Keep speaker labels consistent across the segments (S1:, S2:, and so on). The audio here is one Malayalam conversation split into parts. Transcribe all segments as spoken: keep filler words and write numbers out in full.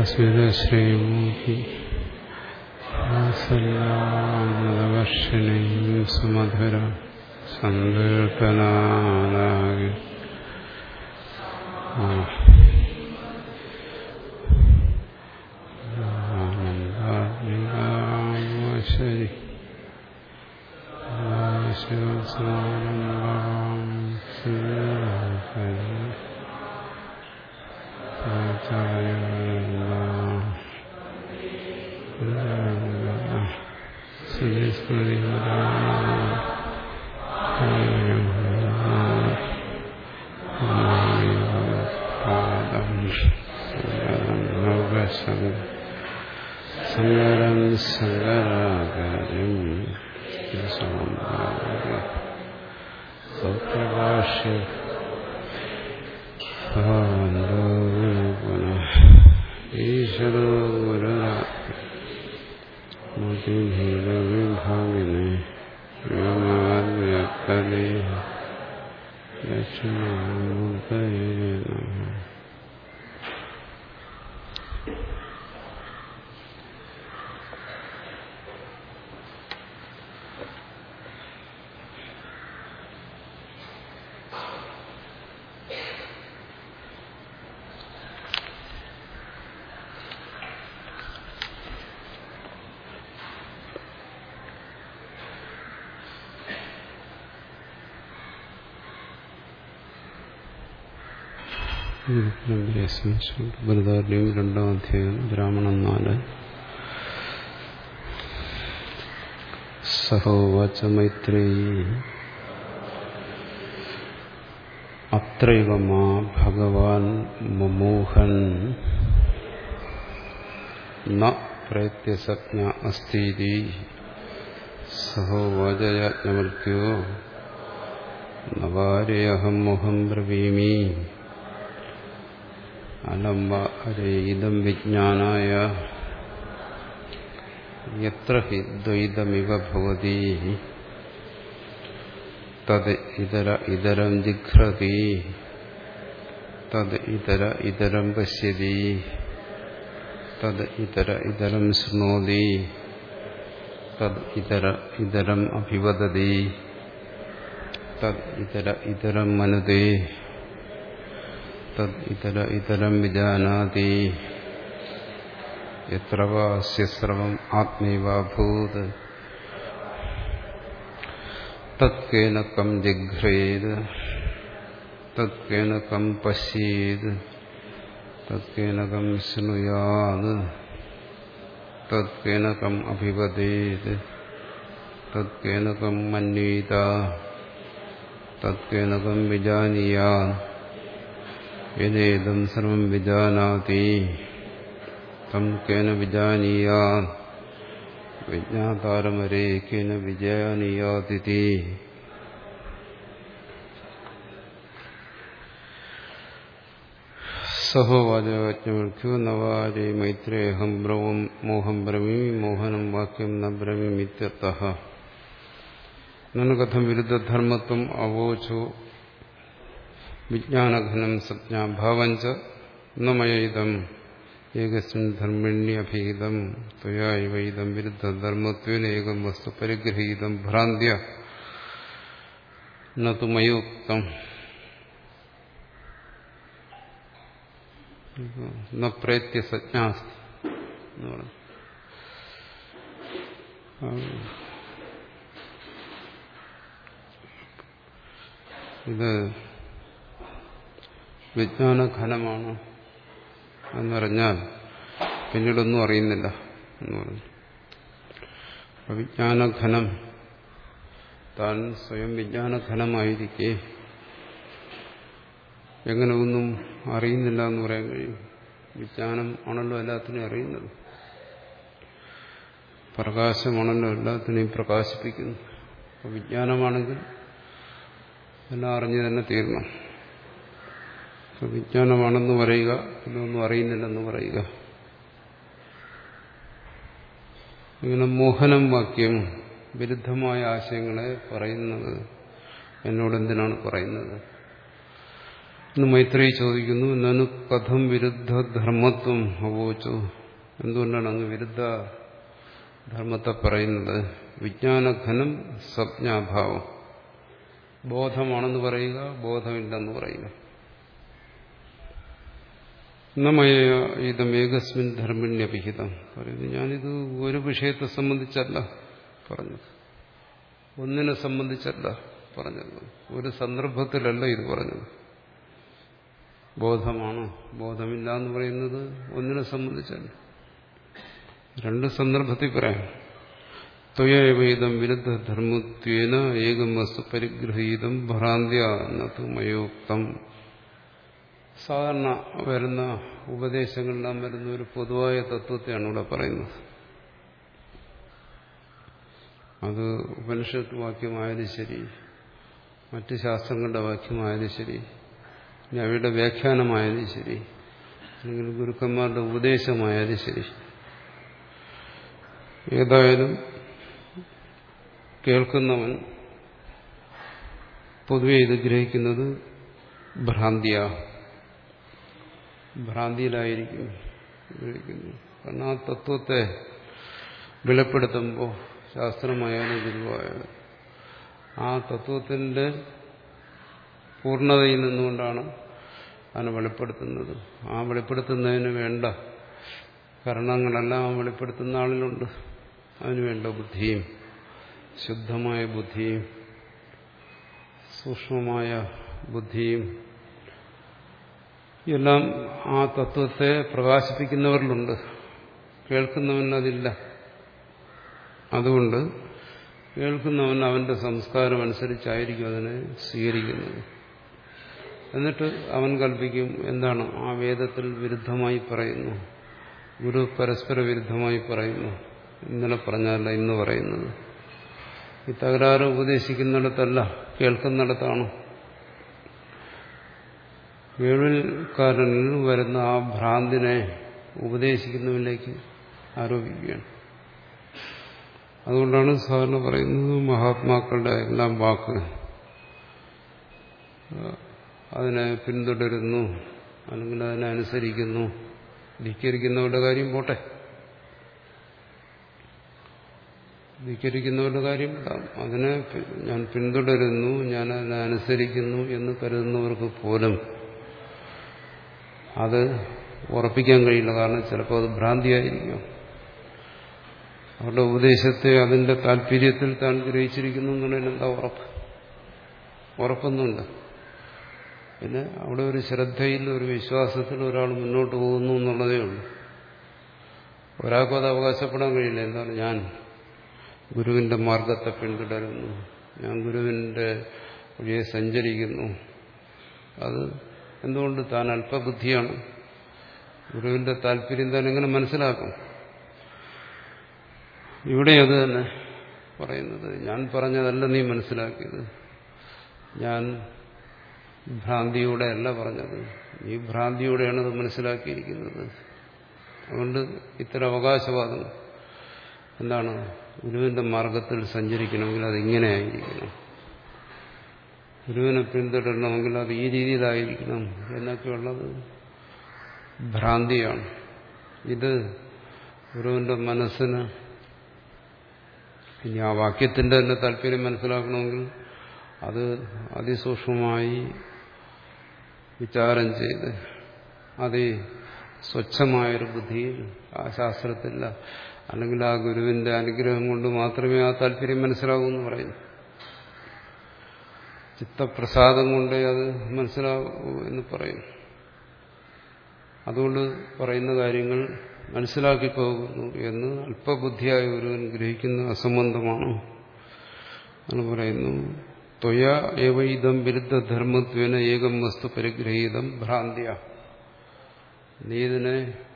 S1: സ്മിതശ്രീമൂർത്തി വാത്സല്യാമൃതവർഷിണീം സുമധുര സങ്കീർത്തനാലാകെ ആനന്ദാത്മികാശരി ശിവസാനന്ദാം സങ്കരം സങ്കരാകാര്യം സൗപ്രഭാഷ്യ ഈശ്വരോ ഗുരുരാത്മവിഭാഗിനെ വ്യോമാദ്വ്യക്തദേഹ ദക്ഷിണാമൂർത്തയേ നമഃ. ബൃഹദാരണ്യം രണ്ടാം അധ്യായം ബ്രാഹ്മണൻ നാല്. സഹോവാച മൈത്രേയീ അത്രൈവ മാ ഭഗവാൻ മുമോഹൻ ന പ്രേത്യസജ്ഞ അസ്തീതി. സഹോവാച യാജ്ഞവൽക്യോ നവാരേയഹം മോഹം ബ്രവീമി അലംബ അരേ ഇദം വിജ്ഞാനായ യത്ര ഹി ദ്വൈതമിവ ഭവതി തദ് ഇതര ഇതരം ജിഘ്രതി തദ് ഇതര ഇതരം പശ്യതി തദ് ഇതര ഇതരം ശൃണോതി തദ് ഇതര ഇതരം അഭിവദതി തദ് ഇതര ഇതരം മനുതേ തദ് ഇതര ഇതരം വിജാനാതി യത്ര വാ അസ്യ സർവം ആത്മൈവാഭൂത് തത് കേന കം ജിഘ്രേത് തത് കേന കം പശ്യേത് തത് കേന കം ശൃണുയാത് തത് കേന കം അഭിവദേത് തത് കേന കം മന്യേത തത് കേന കം വിജാനീയാത് യദേദം സർവം വിജാനാതി തം കേന വിജാനീയാത് വിജ്ഞാതാരമരേ കേന വിജാനീയാതിതി. സഹോവാചാജ്ഞവൽക്യോ നവാരേ മൈത്രേയഹം ബ്രവം മോഹം ബ്രവീമി മോഹനം വാക്യം ന ബ്രവീമിത്യർത്ഥഃ. നനു കഥം വിരുദ്ധധർമ്മത്വം അവോചോ വിജ്ഞാനഘനം സജ്ഞാഭാവഞ്ച ന മയൈദം ഏകസ്മിൻ ധർമ്മിണ്യഭീതം ത്വയാ ഇവ ഇദം വിരുദ്ധധർമ്മത്വേന ഏകം വസ്തു പരിഗ്രഹീതം ഭ്രാന്ത്യ ന തു മയോക്തം ന പ്രേത്യ സജ്ഞാസ്തി എന്ന് പറഞ്ഞു. ഇത് വിജ്ഞാനഘനമാണ് എന്നറിഞ്ഞാൽ പിന്നീടൊന്നും അറിയുന്നില്ല എന്ന് പറഞ്ഞു. വിജ്ഞാനഘനം താൻ സ്വയം വിജ്ഞാനഘനമായിരിക്കെ എങ്ങനെ ഒന്നും അറിയുന്നില്ല എന്ന് പറയാൻ കഴിയും? വിജ്ഞാനം ആണല്ലോ എല്ലാത്തിനെയും അറിയുന്നത്, പ്രകാശമാണല്ലോ എല്ലാത്തിനെയും പ്രകാശിപ്പിക്കുന്നു. അപ്പോൾ വിജ്ഞാനമാണെങ്കിൽ എല്ലാം അറിഞ്ഞു തന്നെ തീരണം. വിജ്ഞാനമാണെന്ന് പറയുക, ഇതൊന്നും അറിയുന്നില്ലെന്ന് പറയുക, ഇങ്ങനെ മോഹനം വാക്യം വിരുദ്ധമായ ആശയങ്ങളെ പറയുന്നത് എന്നോട് എന്തിനാണ് പറയുന്നത്? ഇന്ന് മൈത്രേയി ചോദിക്കുന്നു, നനു കഥം വിരുദ്ധ ധർമ്മത്വം അവോച്ചു. എന്തുകൊണ്ടാണ് അങ്ങ് വിരുദ്ധ ധർമ്മത്തെ പറയുന്നത്? വിജ്ഞാനഘനം സംജ്ഞാഭാവം. ബോധമാണെന്ന് പറയുക, ബോധമില്ലെന്ന് പറയുക. നമയ ഇതം ഏകസ്മിൻ ധർമ്മിണ്യഭിഹിതം പറയുന്നു. ഞാനിത് ഒരു വിഷയത്തെ സംബന്ധിച്ചല്ല പറഞ്ഞത്, ഒന്നിനെ സംബന്ധിച്ചല്ല പറഞ്ഞത്, ഒരു സന്ദർഭത്തിലല്ല ഇത് പറഞ്ഞത്. ബോധമാണ്, ബോധമില്ല എന്ന് പറയുന്നത് ഒന്നിനെ സംബന്ധിച്ചല്ല, രണ്ട് സന്ദർഭത്തിൽ പറയാം. ത്വയേവൈദം വിരുദ്ധ ധർമ്മത്വേന ഏകം വസ്തു പരിഗ്രഹീതം ഭ്രാന്ത്യ നതു മയോക്തം. സാധാരണ വരുന്ന ഉപദേശങ്ങളെല്ലാം വരുന്ന ഒരു പൊതുവായ തത്വത്തെയാണ് ഇവിടെ പറയുന്നത്. അത് ഉപനിഷത്ത് വാക്യമായാലും ശരി, മറ്റ് ശാസ്ത്രങ്ങളുടെ വാക്യമായാലും ശരി, ഇനി അവയുടെ വ്യാഖ്യാനമായാലും ശരി, അല്ലെങ്കിൽ ഗുരുക്കന്മാരുടെ ഉപദേശമായാലും ശരി, ഏതായാലും കേൾക്കുന്നവൻ പൊതുവെ ഇത് ഗ്രഹിക്കുന്നത് ഭ്രാന്തിയ, ഭ്രാന്തിയിലായിരിക്കും ഗ്രഹിക്കുന്നു. കാരണം ആ തത്വത്തെ വെളിപ്പെടുത്തുമ്പോൾ ശാസ്ത്രമായാലും ഗുരുവായാലും ആ തത്വത്തിന്റെ പൂർണ്ണതയിൽ നിന്നുകൊണ്ടാണ് അതിനെ വെളിപ്പെടുത്തുന്നത്. ആ വെളിപ്പെടുത്തുന്നതിന് വേണ്ട കാരണങ്ങളെല്ലാം ആ വെളിപ്പെടുത്തുന്ന ആളിലുണ്ട്. അതിനുവേണ്ട ബുദ്ധിയും, ശുദ്ധമായ ബുദ്ധിയും സൂക്ഷ്മമായ ബുദ്ധിയും എല്ലാം ആ തത്വത്തെ പ്രകാശിപ്പിക്കുന്നവരിലുണ്ട്. കേൾക്കുന്നവനതില്ല. അതുകൊണ്ട് കേൾക്കുന്നവൻ അവന്റെ സംസ്കാരം അനുസരിച്ചായിരിക്കും അതിനെ സ്വീകരിക്കുന്നത്. എന്നിട്ട് അവൻ കൽപ്പിക്കും, എന്താണ് ആ വേദത്തിൽ വിരുദ്ധമായി പറയുന്നു, ഗുരു പരസ്പര വിരുദ്ധമായി പറയുന്നു, ഇന്നലെ പറഞ്ഞല്ല ഇന്ന് പറയുന്നത്. ഈ തകരാറ് ഉപദേശിക്കുന്നിടത്തല്ല, കേൾക്കുന്നിടത്താണ്. കേൾവിക്കാരനിൽ വരുന്ന ആ ഭ്രാന്തിനെ ഉപദേശിക്കുന്നവനിലേക്ക് ആരോപിക്കുകയാണ്. അതുകൊണ്ടാണ് സാധാരണ പറയുന്നത്, മഹാത്മാക്കളുടെ എല്ലാം വാക്ക് അതിനെ പിന്തുടരുന്നു, അല്ലെങ്കിൽ അതിനെ അനുസരിക്കുന്നു. ധിക്കരിക്കുന്നവരുടെ കാര്യം പോട്ടെ, ധിക്കരിക്കുന്നവരുടെ കാര്യം അതിനെ ഞാൻ പിന്തുടരുന്നു, ഞാൻ അതിനെ അനുസരിക്കുന്നു എന്ന് കരുതുന്നവർക്ക് പോലും അത് ഉറപ്പിക്കാൻ കഴിയില്ല. കാരണം ചിലപ്പോൾ അത് ഭ്രാന്തിയായിരിക്കും. അവരുടെ ഉപദേശത്തെ അതിന്റെ താല്പര്യത്തിൽ താൻ ഗ്രഹിച്ചിരിക്കുന്നു എന്നുള്ളതിന് എന്താ ഉറപ്പ്? ഉറപ്പൊന്നുമില്ല. പിന്നെ അവിടെ ഒരു ശ്രദ്ധയിൽ, ഒരു വിശ്വാസത്തിൽ ഒരാൾ മുന്നോട്ട് പോകുന്നു എന്നുള്ളതേ ഉള്ളൂ. ഒരാൾക്കും അത് അവകാശപ്പെടാൻ കഴിയില്ല. എന്താണ്, ഞാൻ ഗുരുവിന്റെ മാർഗത്തെ പിന്തുടരുന്നു, ഞാൻ ഗുരുവിന്റെ വഴിയെ സഞ്ചരിക്കുന്നു. അത് എന്തുകൊണ്ട്? താൻ അല്പബുദ്ധിയാണ്. ഗുരുവിന്റെ താല്പര്യം താൻ എങ്ങനെ മനസ്സിലാക്കും? ഇവിടെ അത് തന്നെ പറയുന്നത്, ഞാൻ പറഞ്ഞതല്ല നീ മനസ്സിലാക്കിയത്, ഞാൻ ഭ്രാന്തിയോടെ അല്ല പറഞ്ഞത്, നീ ഭ്രാന്തിയോടെയാണ് അത് മനസ്സിലാക്കിയിരിക്കുന്നത്. അതുകൊണ്ട് ഇത്തരം അവകാശവാദം എന്താണ്? ഗുരുവിന്റെ മാർഗത്തിൽ സഞ്ചരിക്കണമെങ്കിൽ അതിങ്ങനെ ആയിരിക്കണം, ഗുരുവിനെ പിന്തുടരണമെങ്കിൽ അത് ഈ രീതിയിലായിരിക്കണം എന്നൊക്കെയുള്ളത് ഭ്രാന്തിയാണ്. ഇത് ഗുരുവിന്റെ മനസ്സിന്, ഇനി ആ വാക്യത്തിന്റെ തന്നെ താല്പര്യം മനസ്സിലാക്കണമെങ്കിൽ അത് അതിസൂക്ഷ്മമായി വിചാരം ചെയ്ത് അതി സ്വച്ഛമായൊരു ബുദ്ധിയിൽ, ആ ശാസ്ത്രത്തില്ല, അല്ലെങ്കിൽ ആ ഗുരുവിന്റെ അനുഗ്രഹം കൊണ്ട് മാത്രമേ ആ താല്പര്യം മനസ്സിലാകൂ എന്ന് പറയുന്നു. ചിത്തപ്രസാദം കൊണ്ടേ അത് മനസ്സിലാകൂ എന്ന് പറയും. അതുകൊണ്ട് പറയുന്ന കാര്യങ്ങൾ മനസ്സിലാക്കി പോകുന്നു എന്ന് അല്പബുദ്ധിയായ ഒരുവൻ ഗ്രഹിക്കുന്ന അസംബന്ധമാണ് എന്ന് പറയുന്നു. ത്വയ ഏവൈദം വിരുദ്ധ ധർമ്മത്വേന ഏകം വസ്തു പരിഗ്രഹീതം ഭ്രാന്തിയ. നീ ഇതിനെ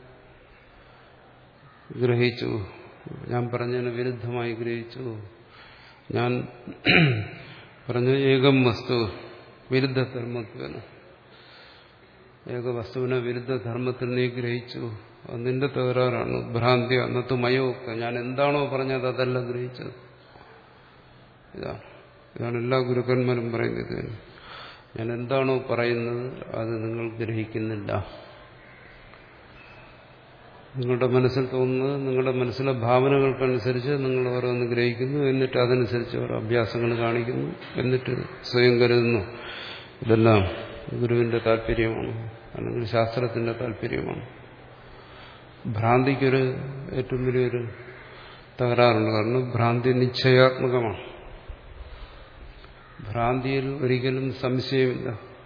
S1: ഗ്രഹിച്ചു, ഞാൻ പറഞ്ഞതിന് വിരുദ്ധമായി ഗ്രഹിച്ചു. ഞാൻ പറഞ്ഞ ഏകം വസ്തു വിരുദ്ധ ധർമ്മത്വേന, ഏക വസ്തുവിനെ വിരുദ്ധ ധർമ്മത്തിൽ നീ ഗ്രഹിച്ചു. അത് നിന്റെ തകരാറാണ്. ഭ്രാന്തി അന്നത്ത് മയോക്ത, ഞാൻ എന്താണോ പറഞ്ഞത് അതല്ല ഗ്രഹിച്ചത്. ഇതാണ് ഇതാണ് എല്ലാ ഗുരുക്കന്മാരും പറയുന്നത്. ഞാൻ എന്താണോ പറയുന്നത് അത് നിങ്ങൾ ഗ്രഹിക്കുന്നില്ല. നിങ്ങളുടെ മനസ്സിൽ തോന്നുന്നത് നിങ്ങളുടെ മനസ്സിലെ ഭാവനകൾക്കനുസരിച്ച് നിങ്ങൾ ഓരോന്ന് ഗ്രഹിക്കുന്നു, എന്നിട്ട് അതനുസരിച്ച് ഓരോ അഭ്യാസങ്ങൾ കാണിക്കുന്നു, എന്നിട്ട് സ്വയം കരുതുന്നു ഇതെല്ലാം ഗുരുവിന്റെ താല്പര്യമാണ് അല്ലെങ്കിൽ ശാസ്ത്രത്തിന്റെ താല്പര്യമാണ്. ഭ്രാന്തിക്കൊരു ഏറ്റവും വലിയൊരു തകരാറുണ്ട്. കാരണം ഭ്രാന്തി നിശ്ചയാത്മകമാണ്. ഭ്രാന്തിയിൽ ഒരിക്കലും സംശയമില്ല,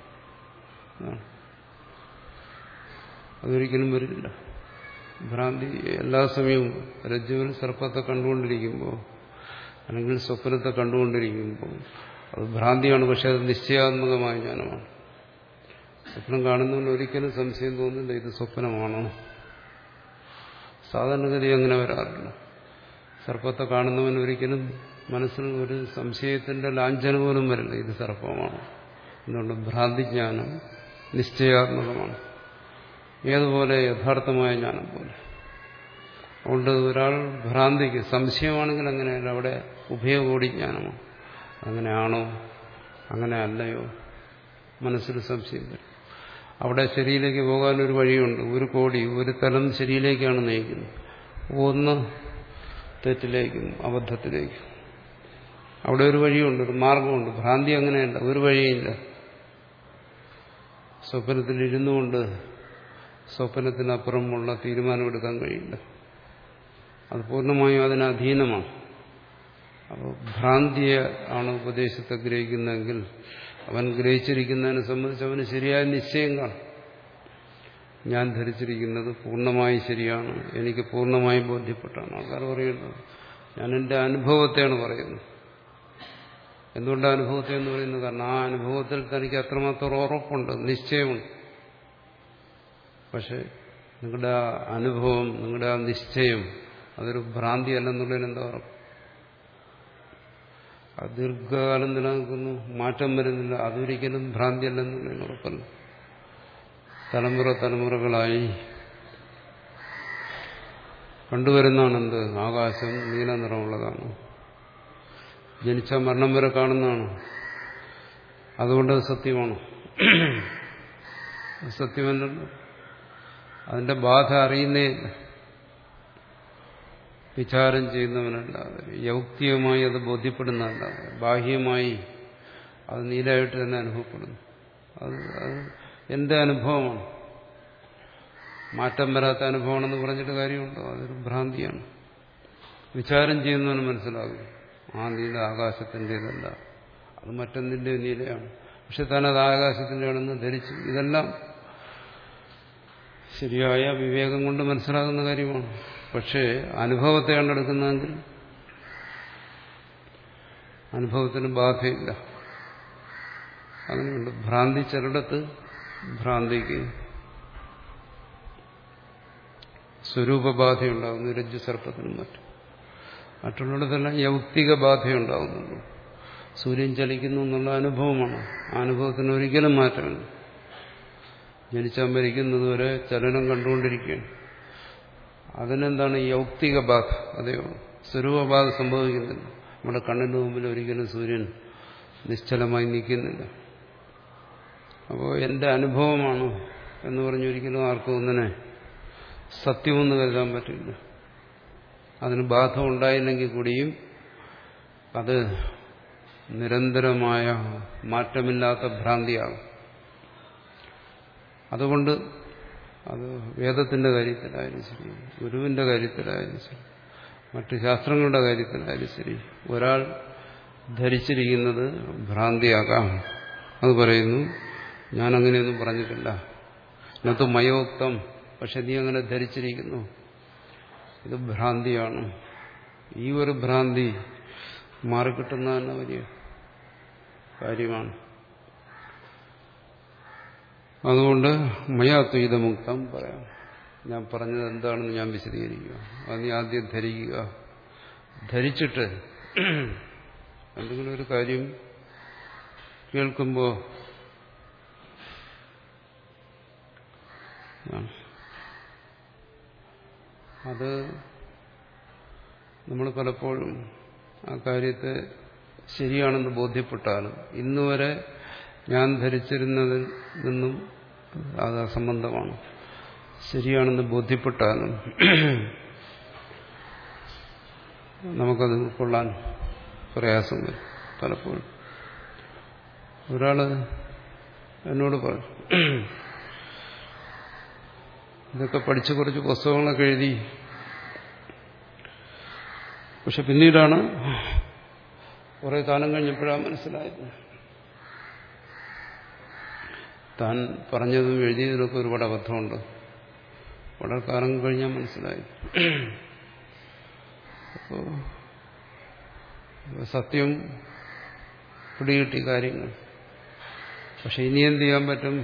S1: അതൊരിക്കലും വരില്ല. ഭ്രാന്തി എല്ലാ സമയവും രജ്ജുവിൽ സർപ്പത്തെ കണ്ടുകൊണ്ടിരിക്കുമ്പോൾ അല്ലെങ്കിൽ സ്വപ്നത്തെ കണ്ടുകൊണ്ടിരിക്കുമ്പോൾ അത് ഭ്രാന്തിയാണ്. പക്ഷെ അത് നിശ്ചയാത്മകമായ ജ്ഞാനമാണ്. സ്വപ്നം കാണുന്നവന് ഒരിക്കലും സംശയം തോന്നില്ല ഇത് സ്വപ്നമാണോ. സാധാരണഗതി അങ്ങനെ വരാറില്ല. സർപ്പത്തെ കാണുന്നവൻ ഒരിക്കലും മനസ്സിൽ ഒരു സംശയത്തിന്റെ ലാഞ്ചന പോലും വരില്ല ഇത് സർപ്പമാണ്. എന്തുകൊണ്ട്? ഭ്രാന്തിജ്ഞാനം നിശ്ചയാത്മകമാണ്. ഏതുപോലെ യഥാർത്ഥമായ ജ്ഞാനം പോലെ. അതുകൊണ്ട് ഒരാൾ ഭ്രാന്തിക്ക് സംശയമാണെങ്കിൽ അങ്ങനെയല്ല, അവിടെ ഉഭയകോടി ജ്ഞാനമാണ്. അങ്ങനെയാണോ അങ്ങനെ അല്ലയോ മനസ്സിൽ സംശയം വരും. അവിടെ ശരിയിലേക്ക് പോകാനൊരു വഴിയുണ്ട്. ഒരു കോടി ഒരു തലം ശരിയിലേക്കാണ് നയിക്കുന്നത്, ഒന്ന് തെറ്റിലേക്കും അബദ്ധത്തിലേക്കും. അവിടെ ഒരു വഴിയുണ്ട്, ഒരു മാർഗമുണ്ട്. ഭ്രാന്തി അങ്ങനെയല്ല, ഒരു വഴിയില്ല. സ്വപ്നത്തിൽ ഇരുന്നുകൊണ്ട് സ്വപ്നത്തിനപ്പുറമുള്ള തീരുമാനമെടുക്കാൻ കഴിയില്ല. അത് പൂർണ്ണമായും അതിന് അധീനമാണ്. അപ്പോൾ ഭ്രാന്തിയെ ആണ് ഉപദേശത്തെ ഗ്രഹിക്കുന്നതെങ്കിൽ അവൻ ഗ്രഹിച്ചിരിക്കുന്നതിനെ സംബന്ധിച്ച് അവന് ശരിയായ നിശ്ചയം കാണും. ഞാൻ ധരിച്ചിരിക്കുന്നത് പൂർണ്ണമായി ശരിയാണ്, എനിക്ക് പൂർണ്ണമായി ബോധ്യപ്പെട്ടാണ്. ആൾക്കാർ പറയുന്നത് ഞാൻ എൻ്റെ അനുഭവത്തെയാണ് പറയുന്നത്. എന്തുകൊണ്ടാണ് അനുഭവത്തെ എന്ന് പറയുന്നത്? കാരണം ആ അനുഭവത്തിൽ തനിക്ക് അത്രമാത്രം ഉറപ്പുണ്ട്, നിശ്ചയമുണ്ട്. പക്ഷെ നിങ്ങളുടെ ആ അനുഭവം, നിങ്ങളുടെ ആ നിശ്ചയം അതൊരു ഭ്രാന്തി അല്ലെന്നുള്ളതിന് എന്താ ഉറപ്പ്? അത് ദീർഘകാലം നിലനിൽക്കുന്നു, മാറ്റം വരുന്നില്ല, അതൊരിക്കലും ഭ്രാന്തി അല്ലെന്നുള്ളതിന് ഉറപ്പല്ല. തലമുറ തലമുറകളായി കണ്ടുവരുന്നതാണ് എന്ത്? ആകാശം നീല നിറമുള്ളതാണ്. ജനിച്ച മരണം വരെ കാണുന്നതാണ്. അതുകൊണ്ട് സത്യമാണ്. സത്യമല്ലല്ലോ. അതിന്റെ ബാധ അറിയുന്നേയില്ല, വിചാരം ചെയ്യുന്നവനല്ലാതെ, യൗക്തികമായി അത് ബോധ്യപ്പെടുന്നതല്ലാതെ, ബാഹ്യമായി അത് നീലായിട്ട് തന്നെ അനുഭവപ്പെടുന്നു. അത് അത് എന്റെ അനുഭവമാണ്, മാറ്റം വരാത്ത അനുഭവമാണെന്ന് പറഞ്ഞിട്ട് കാര്യമുണ്ടോ? അതൊരു ഭ്രാന്തിയാണ്. വിചാരം ചെയ്യുന്നവന് മനസ്സിലാകും ആ നീല ആകാശത്തിൻ്റെതല്ല, അത് മറ്റൊന്നിൻ്റെ നീലയാണ്. പക്ഷെ താനത് ആകാശത്തിൻ്റെ ആണെന്ന് ധരിച്ചു. ഇതെല്ലാം ശരിയായ വിവേകം കൊണ്ട് മനസ്സിലാകുന്ന കാര്യമാണ്. പക്ഷേ അനുഭവത്തെ കണ്ടെടുക്കുന്നതെങ്കിൽ അനുഭവത്തിന് ബാധയില്ല. അങ്ങനെയുണ്ട്. ഭ്രാന്തി ചിലയിടത്ത് ഭ്രാന്തിക്ക് സ്വരൂപബാധയുണ്ടാകുന്നു, രജ്ജു സർപ്പത്തിനും മറ്റും. മറ്റുള്ളിടത്തെല്ലാം യൗക്തിക ബാധയുണ്ടാകുന്നുള്ളൂ. സൂര്യൻ ചലിക്കുന്നു എന്നുള്ള അനുഭവമാണ്. ആ അനുഭവത്തിന് ഒരിക്കലും മാറ്റമില്ല. ജനിച്ചാൽ മരിക്കുന്നതുവരെ ചലനം കണ്ടുകൊണ്ടിരിക്കുകയാണ്. അതിനെന്താണ്? യൗക്തിക ബാധ. അതേയുള്ളൂ. സ്വരൂപബാധ സംഭവിക്കുന്നില്ല. നമ്മുടെ കണ്ണിന് മുമ്പിൽ ഒരിക്കലും സൂര്യൻ നിശ്ചലമായി നിൽക്കുന്നില്ല. അപ്പോൾ എന്റെ അനുഭവമാണ് എന്ന് പറഞ്ഞൊരിക്കലും ആർക്കും ഒന്നിനെ സത്യമെന്ന് കരുതാൻ പറ്റില്ല. അതിന് ബാധ ഉണ്ടായില്ലെങ്കിൽ കൂടിയും അത് നിരന്തരമായ മാറ്റമില്ലാത്ത ഭ്രാന്തിയാകും. അതുകൊണ്ട് അത് വേദത്തിന്റെ കാര്യത്തിലായാലും ശരി, ഗുരുവിന്റെ കാര്യത്തിലായാലും ശരി, മറ്റ് ശാസ്ത്രങ്ങളുടെ കാര്യത്തിലായാലും ശരി, ഒരാൾ ധരിച്ചിരിക്കുന്നത് ഭ്രാന്തിയാകാം. അത് പറയുന്നു. ഞാനങ്ങനെയൊന്നും പറഞ്ഞിട്ടില്ല. ഇന്നത്തെ മയോക്തം, പക്ഷെ നീ അങ്ങനെ ധരിച്ചിരിക്കുന്നു, ഇത് ഭ്രാന്തിയാണ്. ഈ ഒരു ഭ്രാന്തി മാറിക്കിട്ടുന്ന തന്നെ വലിയ കാര്യമാണ്. അതുകൊണ്ട് മയാത്വീതമുക്തം പറയാം. ഞാൻ പറഞ്ഞത് എന്താണെന്ന് ഞാൻ വിശദീകരിക്കുക. അത് നീ ആദ്യം ധരിക്കുക. ധരിച്ചിട്ട് എന്തെങ്കിലും ഒരു കാര്യം കേൾക്കുമ്പോൾ അത് നമ്മൾ പലപ്പോഴും ആ കാര്യത്തെ ശരിയാണെന്ന് ബോധ്യപ്പെട്ടാലും ഇന്നുവരെ ഞാൻ ധരിച്ചിരുന്നതിൽ നിന്നും അത് അസംബന്ധമാണ്. ശരിയാണെന്ന് ബോധ്യപ്പെട്ടാലും നമുക്കത് ഉൾക്കൊള്ളാൻ പ്രയാസം വരും പലപ്പോഴും. ഒരാള് എന്നോട് പറഞ്ഞു, ഇതൊക്കെ പഠിച്ച് കുറച്ച് പുസ്തകങ്ങളൊക്കെ എഴുതി, പക്ഷെ പിന്നീടാണ് കുറെ കാലം കഴിഞ്ഞപ്പോഴാണ് മനസ്സിലായത് താൻ പറഞ്ഞതും എഴുതിയതിലൊക്കെ ഒരുപാട് അബദ്ധമുണ്ട്. വളരെ കാലം കഴിഞ്ഞാൽ മനസ്സിലായി. അപ്പോ സത്യം പിടികിട്ടി കാര്യങ്ങൾ. പക്ഷെ ഇനി എന്ത് ചെയ്യാൻ പറ്റും?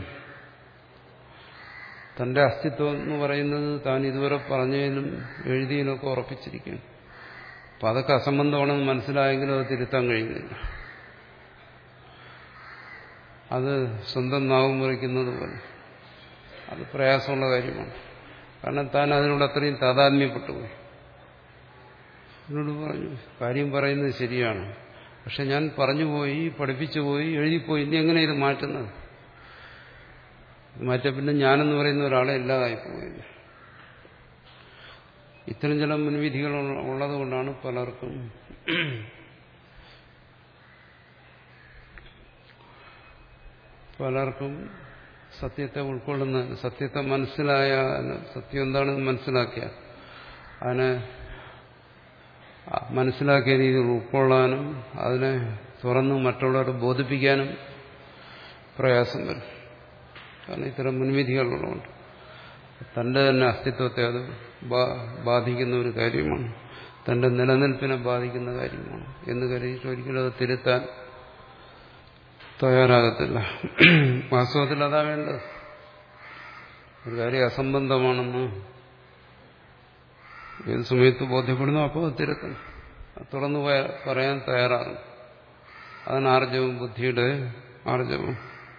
S1: തന്റെ അസ്തിത്വം എന്ന് പറയുന്നത് താൻ ഇതുവരെ പറഞ്ഞതിലും എഴുതിയതിനൊക്കെ ഉറപ്പിച്ചിരിക്കുന്നു. അപ്പം അതൊക്കെ അസംബന്ധമാണെന്ന് മനസ്സിലായെങ്കിലും അത് തിരുത്താൻ കഴിയുന്നില്ല. അത് സ്വന്തം നാവും മുറിക്കുന്നത് പോലെ. അത് പ്രയാസമുള്ള കാര്യമാണ്. കാരണം താൻ അതിനോട് അത്രയും താതാത്മ്യപ്പെട്ടു പോയി. എന്നോട് പറഞ്ഞു, കാര്യം പറയുന്നത് ശരിയാണ്, പക്ഷെ ഞാൻ പറഞ്ഞുപോയി, പഠിപ്പിച്ചു പോയി, എഴുതിപ്പോയി, ഇനി എങ്ങനെ ഇത് മാറ്റുന്നത്? മാറ്റ പിന്നെ ഞാനെന്ന് പറയുന്ന ഒരാളെ ഇല്ലാതായി പോയില്ല. ഇത്തരം ചില മുൻവിധികൾ ഉള്ളത് കൊണ്ടാണ് പലർക്കും പലർക്കും സത്യത്തെ ഉൾക്കൊള്ളുന്ന, സത്യത്തെ മനസ്സിലായ, സത്യം എന്താണെന്ന് മനസ്സിലാക്കിയ അതിനെ മനസ്സിലാക്കിയ രീതിയിൽ ഉൾക്കൊള്ളാനും അതിനെ തുറന്ന് മറ്റുള്ളവരെ ബോധിപ്പിക്കാനും പ്രയാസം വരും. കാരണം ഇത്തരം മുൻവിധികളുള്ളതുകൊണ്ട് തന്റെ തന്നെ അസ്തിത്വത്തെ അത് ബാധിക്കുന്ന ഒരു കാര്യമാണ്, തന്റെ നിലനിൽപ്പിനെ ബാധിക്കുന്ന കാര്യമാണ് എന്ന് കരുതിയിട്ട് ഒരിക്കലും അത് തിരുത്താൻ തയ്യാറാകത്തില്ല. വാസ്തവത്തിൽ അതാ വേണ്ടത്. ഒരു കാര്യം അസംബന്ധമാണെന്ന് ഏത് സമയത്ത് ബോധ്യപ്പെടുന്നു അപ്പോൾ തിരുത്തണം, തുറന്നു പറയാൻ തയ്യാറാകും. അതാണ് ആർജവും, ബുദ്ധിയുടെ ആർജവും.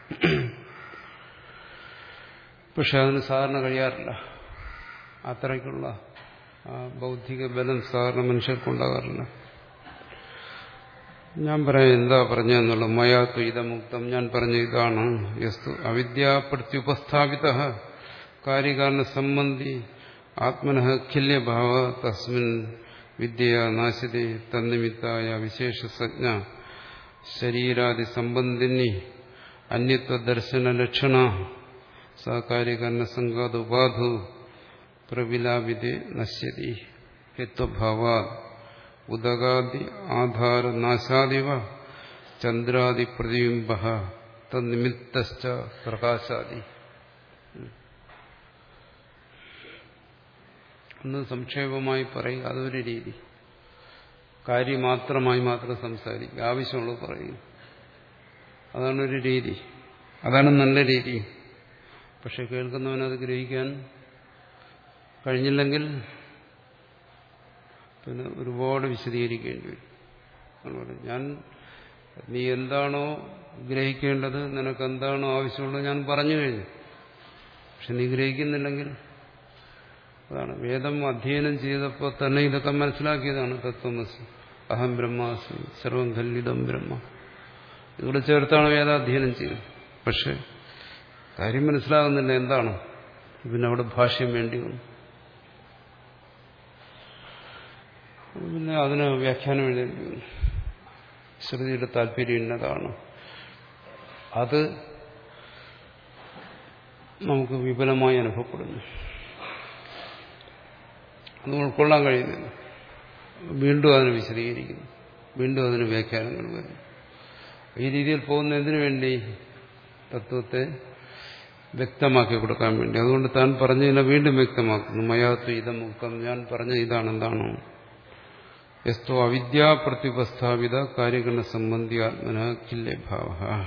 S1: പക്ഷെ അതിന് സാധാരണ കഴിയാറില്ല. അത്രയ്ക്കുള്ള ബൗദ്ധിക ബലം സാധാരണ മനുഷ്യർക്കുണ്ടാകാറില്ല. ഞാൻ പറയാം എന്താ പറഞ്ഞെന്നുള്ള മയാ ത്വയിതമുക്തം, ഞാൻ പറഞ്ഞ ഇതാണ്. യസ്തു അവിദ്യാപ്രത്യുപസ്ഥാപിത കാര്യകാരണ സംബന്ധി ആത്മനഃ ഖില്യഭാവ തസ്മിൻ വിദ്യയാ നാശിതേ തന്നിമിത്തായ വിശേഷസജ്ഞ ശരീരാദി സംബന്ധിനി അന്യത്വദർശന ലക്ഷണ സാകാര്യകാരണ സംഘാത ഉപാധു പ്രവിലാപിതേ നശ്യതി ഹേത്വഭാവാ ഉദകാദി ആധാര നാശാദിവ ചന്ദ്രാദി പ്രതിബിംബ തന്നിമിത്തശ്ച പ്രകാശാദി. ഒന്ന് സംക്ഷേപമായി പറയുക, അതൊരു രീതി. കാര്യമാത്രമായി മാത്രം സംസാരിക്കുക, ആവശ്യമുള്ളത് പറയുക, അതാണൊരു രീതി. അതാണ് നല്ല രീതി. പക്ഷെ കേൾക്കുന്നവനത് ഗ്രഹിക്കാൻ കഴിഞ്ഞില്ലെങ്കിൽ പിന്നെ ഒരുപാട് വിശദീകരിക്കേണ്ടി വരും. ഞാൻ നീ എന്താണോ ഗ്രഹിക്കേണ്ടത്, നിനക്ക് എന്താണോ ആവശ്യമുള്ളത് ഞാൻ പറഞ്ഞു കഴിഞ്ഞു. പക്ഷെ നീ ഗ്രഹിക്കുന്നില്ലെങ്കിൽ അതാണ്. വേദം അധ്യയനം ചെയ്തപ്പോൾ തന്നെ ഇതൊക്കെ മനസ്സിലാക്കിയതാണ്. തത്വമസി അഹം ബ്രഹ്മാസ്മി സർവം ഖല്ലിദം ബ്രഹ്മ, ഇവിടെ ചേർത്താണ് വേദാധ്യയനം ചെയ്തത്. പക്ഷെ കാര്യം മനസ്സിലാകുന്നില്ല എന്താണ്. പിന്നെ അവിടെ ഭാഷ്യം വേണ്ടി വന്നു. പിന്നെ അതിന് വ്യാഖ്യാനം എഴുതേണ്ടി വന്നു. ശ്രുതിയുടെ താല്പര്യം ഇന്നതാണ്. അത് നമുക്ക് വിപുലമായി അനുഭവപ്പെടുന്നു. അത് ഉൾക്കൊള്ളാൻ കഴിയുന്നില്ല. വീണ്ടും അതിന് വിശദീകരിക്കുന്നു, വീണ്ടും അതിന് വ്യാഖ്യാനങ്ങൾ വരുന്നു. ഈ രീതിയിൽ പോകുന്ന എന്തിനു വേണ്ടി? തത്വത്തെ വ്യക്തമാക്കി കൊടുക്കാൻ വേണ്ടി. അതുകൊണ്ട് താൻ പറഞ്ഞതിനെ വീണ്ടും വ്യക്തമാക്കുന്നു. മയാത്വ ഇതമുക്തം, ഞാൻ പറഞ്ഞ ഇതാണ്. എന്താണോ? യസ്തോ അവിദ്യാപ്രത്യുപസ്ഥാപിത കാര്യഗണ സംബന്ധി ആത്മന ഖില്യഭാവ.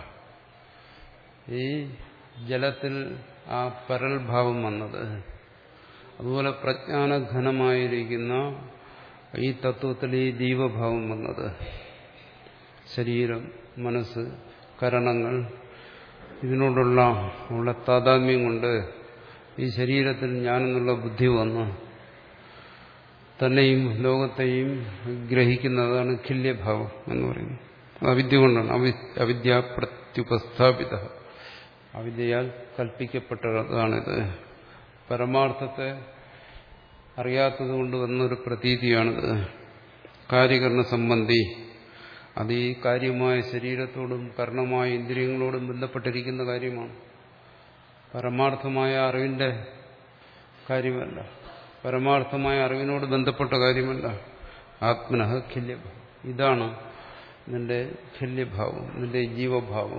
S1: ഈ ജലത്തിൽ ആ പരൽഭാവം വന്നത്, അതുപോലെ പ്രജ്ഞാനഘനമായിരിക്കുന്ന ഈ തത്വത്തിൽ ഈ ജീവഭാവം വന്നത്, ശരീരം, മനസ്സ്, കരണങ്ങൾ, ഇതിനോടുള്ള ഉള്ള താതാത്മ്യം കൊണ്ട് ഈ ശരീരത്തിൽ ഞാനെന്നുള്ള ബുദ്ധി വന്ന് തന്നെയും ലോകത്തെയും ഗ്രഹിക്കുന്നതാണ് ഖില്യഭാവം എന്ന് പറയുന്നത്. അവിദ്യ കൊണ്ടാണ്. അവിദ്യാപ്രത്യ ഇത്യുപസ്ഥാപിത. അവിദ്യയാൽ കൽപ്പിക്കപ്പെട്ടതാണിത്. പരമാർത്ഥത്തെ അറിയാത്തത് കൊണ്ട് വന്നൊരു പ്രതീതിയാണിത്. കാര്യകരണ സംബന്ധി, അത് ഈ കാര്യമായ ശരീരത്തോടും കർണമായ ഇന്ദ്രിയങ്ങളോടും ബന്ധപ്പെട്ടിരിക്കുന്ന കാര്യമാണ്. പരമാർത്ഥമായ അറിവിന്റെ കാര്യമല്ല, പരമാർത്ഥമായ അറിവിനോട് ബന്ധപ്പെട്ട കാര്യമല്ല. ആത്മനഃ ഖില്യഭാവം, ഇതാണ് നിന്റെ ഖില്യഭാവം, നിന്റെ ജീവഭാവം.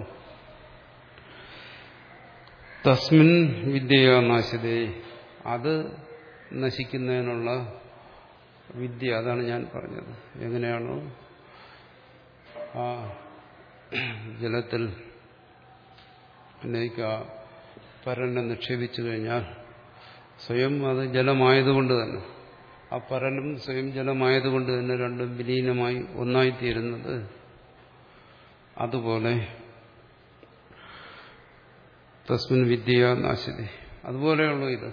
S1: തസ്മിൻ വിദ്യയാ നാശിതേ, അത് നശിക്കുന്നതിനുള്ള വിദ്യ, അതാണ് ഞാൻ പറഞ്ഞത്. എങ്ങനെയാണോ ആ ജലത്തിൽ എന്നേക്ക് ആ പരലിനെ നിക്ഷേപിച്ചു കഴിഞ്ഞാൽ സ്വയം അത് ജലമായതുകൊണ്ട് തന്നെ, ആ പരലും സ്വയം ജലമായതുകൊണ്ട് തന്നെ രണ്ടും വിലീനമായി ഒന്നായിത്തീരുന്നത്, അതുപോലെ തസ്മിൻ വിദ്യയാ നാശിതേ, അതുപോലെയുള്ളൂ ഇത്.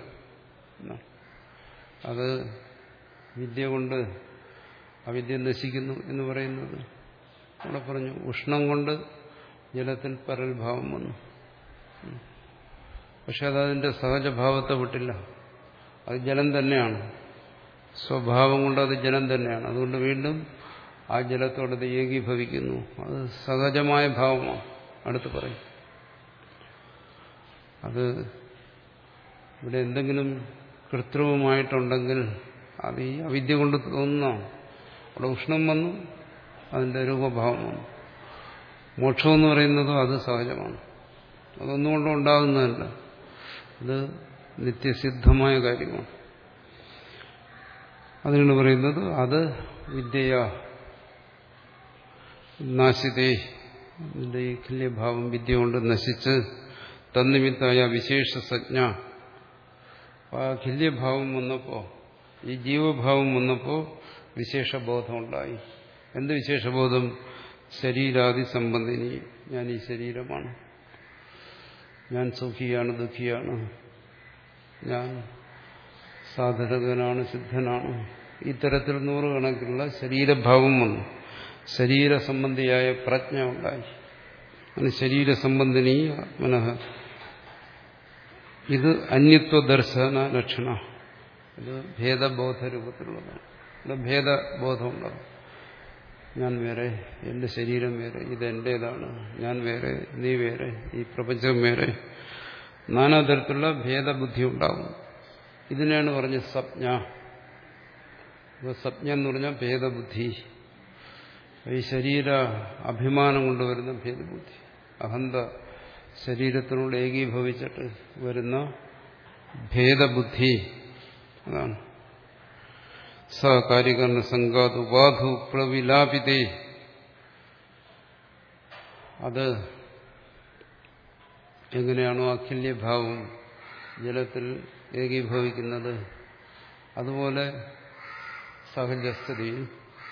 S1: അത് വിദ്യ കൊണ്ട് അവിദ്യ നശിക്കുന്നു എന്ന് പറയുന്നത് അവിടെ പറഞ്ഞു. ഉഷ്ണം കൊണ്ട് ജലത്തിൽ പരൽഭാവം വന്നു, പക്ഷെ അതതിന്റെ സഹജഭാവത്തെ വിട്ടില്ല. അത് ജലം തന്നെയാണ്, സ്വഭാവം കൊണ്ട് അത് ജലം തന്നെയാണ്. അതുകൊണ്ട് വീണ്ടും ആ ജലത്തോടത് ഏകീഭവിക്കുന്നു. അത് സഹജമായ ഭാവമാണ്. അടുത്ത് പറയും അത് ഇവിടെ എന്തെങ്കിലും കൃത്രിമമായിട്ടുണ്ടെങ്കിൽ അത് ഈ അവിദ്യ കൊണ്ട് തോന്നുന്നതാണ്. അവിടെ ഉഷ്ണം വന്നു, അതിന്റെ രൂപഭാവം വന്നു. മോക്ഷമെന്ന് പറയുന്നതും അത് സഹജമാണ്, അതൊന്നുകൊണ്ടും ഉണ്ടാകുന്നതല്ല. അത് നിത്യസിദ്ധമായ കാര്യമാണ്. അതിനാണ് പറയുന്നത് അത് വിദ്യയാ നാശിതേ, അതിന്റെ ഈ ഖില്യഭാവം വിദ്യ കൊണ്ട് നശിച്ച് തന്നിമിത്തായ വിശേഷ സജ്ഞ. ആ ഖില്യഭാവം വന്നപ്പോ, ഈ ജീവഭാവം വന്നപ്പോ വിശേഷബോധം ഉണ്ടായി. എന്ത് വിശേഷബോധം? ശരീരാദി സംബന്ധിനി, ഞാൻ ഈ ശരീരമാണ്, ഞാൻ സുഖിയാണ് ദുഃഖിയാണ്, ഞാൻ സാധകനാണ് സിദ്ധനാണ്, ഇത്തരത്തിൽ നൂറുകണക്കിലുള്ള ശരീരഭാവം വന്നു. ശരീരസംബന്ധിയായ പ്രജ്ഞ ഉണ്ടായി. അങ്ങനെ ശരീരസംബന്ധിനി മനഃ. ഇത് അന്യത്വ ദർശന ലക്ഷണ, ഇത് ഭേദബോധ രൂപത്തിലുള്ളതാണ്. ഇവിടെ ഭേദബോധമുണ്ടാകും. ഞാൻ വേറെ, എന്റെ ശരീരം വേറെ, ഇതെന്റേതാണ്, ഞാൻ വേറെ, നീ വേറെ, ഈ പ്രപഞ്ചം വേറെ, നാനാതരത്തിലുള്ള ഭേദബുദ്ധി ഉണ്ടാകും. ഇതിനെയാണ് പറഞ്ഞ സപ്ഞ. സപ്ഞ എന്ന് പറഞ്ഞാൽ ഭേദബുദ്ധി. ഈ ശരീര അഭിമാനം കൊണ്ടുവരുന്ന ഭേദബുദ്ധി, അഹന്ത ശരീരത്തിനോട് ഏകീഭവിച്ചിട്ട് വരുന്ന ഭേദബുദ്ധി, അതാണ്. സകാര്യകരണ സംഘാത് ഉപാധു പ്രവിലാപിതേ, അത് എങ്ങനെയാണോ അഖില്യഭാവം ജലത്തിൽ ഏകീഭവിക്കുന്നത്, അതുപോലെ സഹജസ്ഥിതിയിൽ,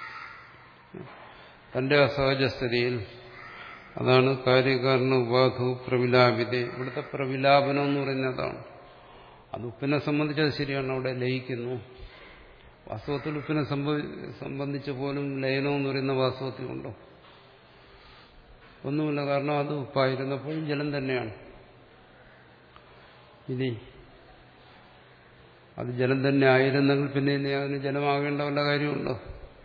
S1: തന്റെ അസഹജസ്ഥിതിയിൽ, അതാണ് കാര്യകാരണ ഉപാധു പ്രവിലാപിതേ. ഇവിടുത്തെ പ്രവിലാപനം എന്ന് പറയുന്നതാണ്. അത് ഉപ്പിനെ സംബന്ധിച്ചത് ശരിയാണ്, അവിടെ ലയിക്കുന്നു. വാസ്തവത്തിൽ ഉപ്പിനെ സംബന്ധിച്ച് പോലും ലയനം എന്ന് പറയുന്ന വാസ്തവത്തിൽ ഉണ്ടോ? ഒന്നുമില്ല. കാരണം അത് ഉപ്പായിരുന്നപ്പോഴും ജലം തന്നെയാണ്. ഇനി അത് ജലം തന്നെ ആയിരുന്നെങ്കിൽ പിന്നെ ഇനി അതിന് ജലമാകേണ്ട വല്ല കാര്യമുണ്ടോ?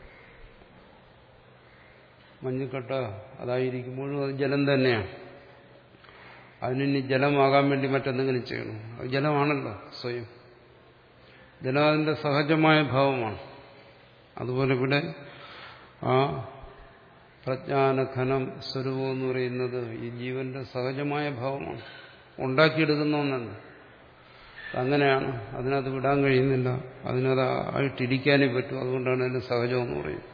S1: മഞ്ഞക്കട്ട അതായിരിക്കുമ്പോഴും അത് ജലം തന്നെയാണ്. അതിനി ജലമാകാൻ വേണ്ടി മറ്റെന്തെങ്കിലും ചെയ്യണം? അത് ജലമാണല്ലോ സ്വയം. ജലം അതിന്റെ സഹജമായ ഭാവമാണ്. അതുപോലെ ഇവിടെ ആ പ്രജ്ഞാനഘനം സ്വരൂപം എന്ന് പറയുന്നത് ഈ ജീവന്റെ സഹജമായ ഭാവമാണ്, ഉണ്ടാക്കിയെടുക്കുന്ന ഒന്നല്ല. അങ്ങനെയാണ്, അതിനകത്ത് വിടാൻ കഴിയുന്നില്ല, അതിനത് ആയിട്ടിരിക്കാനേ പറ്റും. അതുകൊണ്ടാണ് അതിന്റെ സഹജമെന്ന് പറയുന്നത്.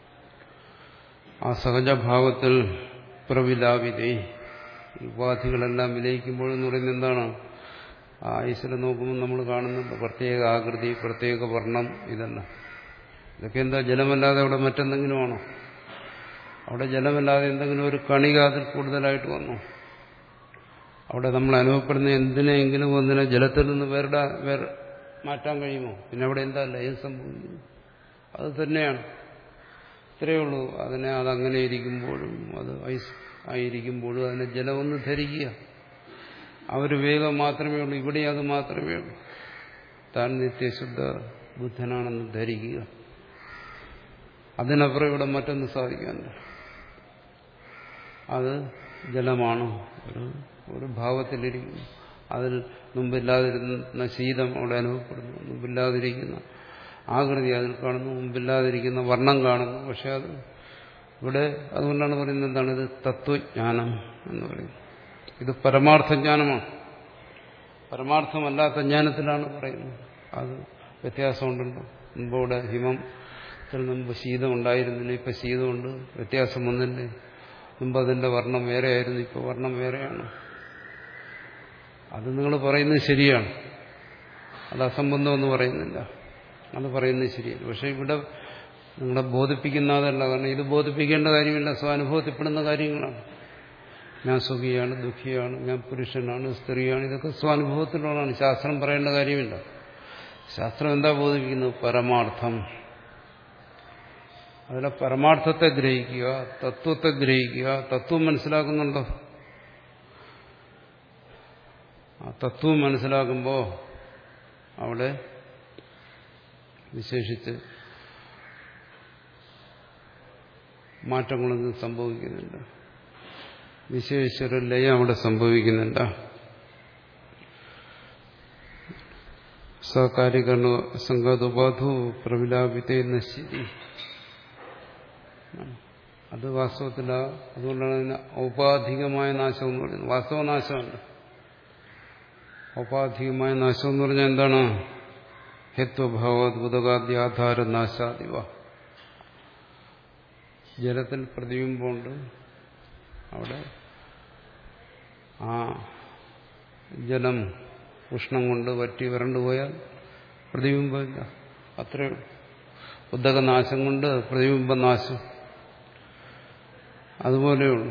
S1: ആ സഹജഭാവത്തിൽ പ്രവിലാപിതേ, ഉപാധികളെല്ലാം വിലയിക്കുമ്പോഴെന്ന് പറയുന്നത് എന്താണ്? ആ ഈശ്വരൻ നോക്കുമ്പോൾ നമ്മൾ കാണുന്നുണ്ട് പ്രത്യേക ആകൃതി, പ്രത്യേക വർണ്ണം, ഇതല്ല. ഇതൊക്കെ എന്താ? ജലമല്ലാതെ അവിടെ മറ്റെന്തെങ്കിലും ആണോ? അവിടെ ജലമല്ലാതെ എന്തെങ്കിലും ഒരു കണിക അതിൽ കൂടുതലായിട്ട് വന്നു. അവിടെ നമ്മൾ അനുഭവപ്പെടുന്ന എന്തിനെങ്കിലും ഒന്നിനെ ജലത്തിൽ നിന്ന് വേറെ വേറെ മാറ്റാൻ കഴിയുമോ? പിന്നെ അവിടെ എന്താ ലയം സംഭവിക്കുന്നു? അത് തന്നെയാണ്. ഇത്രയേ ഉള്ളൂ. അതിനെ അതങ്ങനെ ഇരിക്കുമ്പോഴും അത് ആയിരിക്കുമ്പോഴും അതിനെ ജലമൊന്ന് ധരിക്കുക. ആ ഒരു വേഗം മാത്രമേ ഉള്ളൂ. ഇവിടെ അത് മാത്രമേ ഉള്ളൂ. താൻ നിത്യശുദ്ധ ബുദ്ധനാണെന്ന് ധരിക്കുക. അതിനപ്പുറം ഇവിടെ മറ്റൊന്ന് സാധിക്കാനില്ല. അത് ജലമാണ്, ഒരു ഒരു ഭാവത്തിലിരിക്കുന്നു. അതിൽ മുമ്പില്ലാതിരുന്ന ശീതം അവിടെ അനുഭവപ്പെടുന്നു, മുമ്പില്ലാതിരിക്കുന്ന ആകൃതി അതിൽ കാണുന്നു, മുമ്പില്ലാതിരിക്കുന്ന വർണ്ണം കാണുന്നു. പക്ഷെ അത് ഇവിടെ അതുകൊണ്ടാണ് പറയുന്നത് എന്താണ് ഇത് തത്വജ്ഞാനം എന്ന് പറയുന്നത്. ഇത് പരമാർത്ഥജ്ഞാനമാണ്. പരമാർത്ഥമല്ലാത്ത ജ്ഞാനത്തിലാണ് പറയുന്നത്. അത് വ്യത്യാസമുണ്ടല്ലോ. മുമ്പോടെ ഹിമത്തിൽ മുമ്പ് ശീതം ഉണ്ടായിരുന്നില്ല, ഇപ്പം ശീതമുണ്ട്. വ്യത്യാസം വന്നില്ലേ? മുമ്പ് അതിന്റെ വർണ്ണം വേറെയായിരുന്നു, ഇപ്പോൾ വർണ്ണം വേറെയാണ്. അത് നിങ്ങൾ പറയുന്നത് ശരിയാണ്. അത് അസംബന്ധമെന്ന് പറയുന്നില്ല, അത് പറയുന്നത് ശരിയല്ല. പക്ഷെ ഇവിടെ നിങ്ങളെ ബോധിപ്പിക്കുന്ന അതല്ല. കാരണം ഇത് ബോധിപ്പിക്കേണ്ട കാര്യമില്ല, സ്വാനുഭവത്തിൽപ്പെടുന്ന കാര്യങ്ങളാണ്. ഞാൻ സുഖിയാണ്, ദുഃഖിയാണ്, ഞാൻ പുരുഷനാണ്, സ്ത്രീയാണ്, ഇതൊക്കെ സ്വാനുഭവത്തിലുള്ളതാണ്. ശാസ്ത്രം പറയേണ്ട കാര്യമില്ല. ശാസ്ത്രം എന്താ ബോധിപ്പിക്കുന്നത്? പരമാർത്ഥം. അതിലെ പരമാർത്ഥത്തെ ഗ്രഹിക്കുക, തത്വത്തെ ഗ്രഹിക്കുക. തത്വം മനസ്സിലാക്കുന്നുണ്ടോ? ആ തത്വം മനസ്സിലാക്കുമ്പോൾ അവിടെ വിശേഷിച്ച് മാറ്റങ്ങളൊന്നും സംഭവിക്കുന്നില്ല. വിശേഷിച്ചൊരു ലയം അവിടെ സംഭവിക്കുന്നില്ല. സകാര്യകരണ സംഘാതുപാധു പ്രവിലാപിതേ നശ്യതി. അത് വാസ്തവത്തില അതുകൊണ്ടാണ് അതിന് ഔപാധികമായ നാശം എന്ന് പറയുന്നത്. വാസ്തവ നാശമല്ല, ഔപാധികമായ നാശം എന്ന് പറഞ്ഞാൽ എന്താണ്? ഹേത്വഭാവോദ്ബുധകാദ്യാധാര നാശാദിവ. ജലത്തിൽ പ്രതിബിംബമുണ്ട്. അവിടെ ആ ജലം ഉഷ്ണം കൊണ്ട് വറ്റി വരണ്ടു പോയാൽ പ്രതിബിംബമില്ല, അത്രയേ ഉള്ളൂ. ഉദകനാശം കൊണ്ട് പ്രതിബിംബനാശം, അതുപോലെയുള്ളൂ.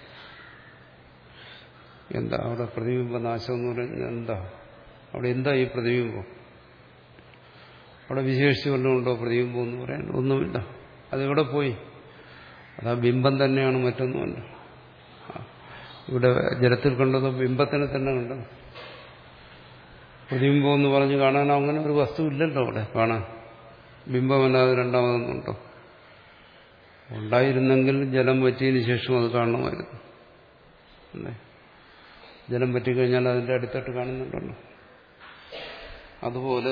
S1: എന്താ അവിടെ പ്രതിബിംബനാശം എന്ന് പറയുന്നത്? എന്താ അവിടെ? എന്താ ഈ പ്രതിബിംബം? അവിടെ വിശേഷിച്ച് വല്ലതുണ്ടോ പ്രതിബിംബം എന്ന് പറയാൻ? ഒന്നുമില്ല. അതെവിടെ പോയി? അതാ ബിംബം തന്നെയാണ്, മറ്റൊന്നുമല്ല. ഇവിടെ ജലത്തിൽ കണ്ടതോ ബിംബത്തിനെ തന്നെ കണ്ടത്. പ്രതിബിംബം എന്ന് പറഞ്ഞ് കാണാൻ അങ്ങനെ ഒരു വസ്തു ഇല്ലല്ലോ അവിടെ കാണാൻ. ബിംബമല്ലാതെ രണ്ടാമതൊന്നുണ്ടോ? ഉണ്ടായിരുന്നെങ്കിൽ ജലം വറ്റിയതിന് ശേഷം അത് കാണണമായിരുന്നു. അല്ലേ? ജലം പറ്റിക്കഴിഞ്ഞാൽ അതിന്റെ അടുത്തിട്ട് കാണുന്നുണ്ടല്ലോ. അതുപോലെ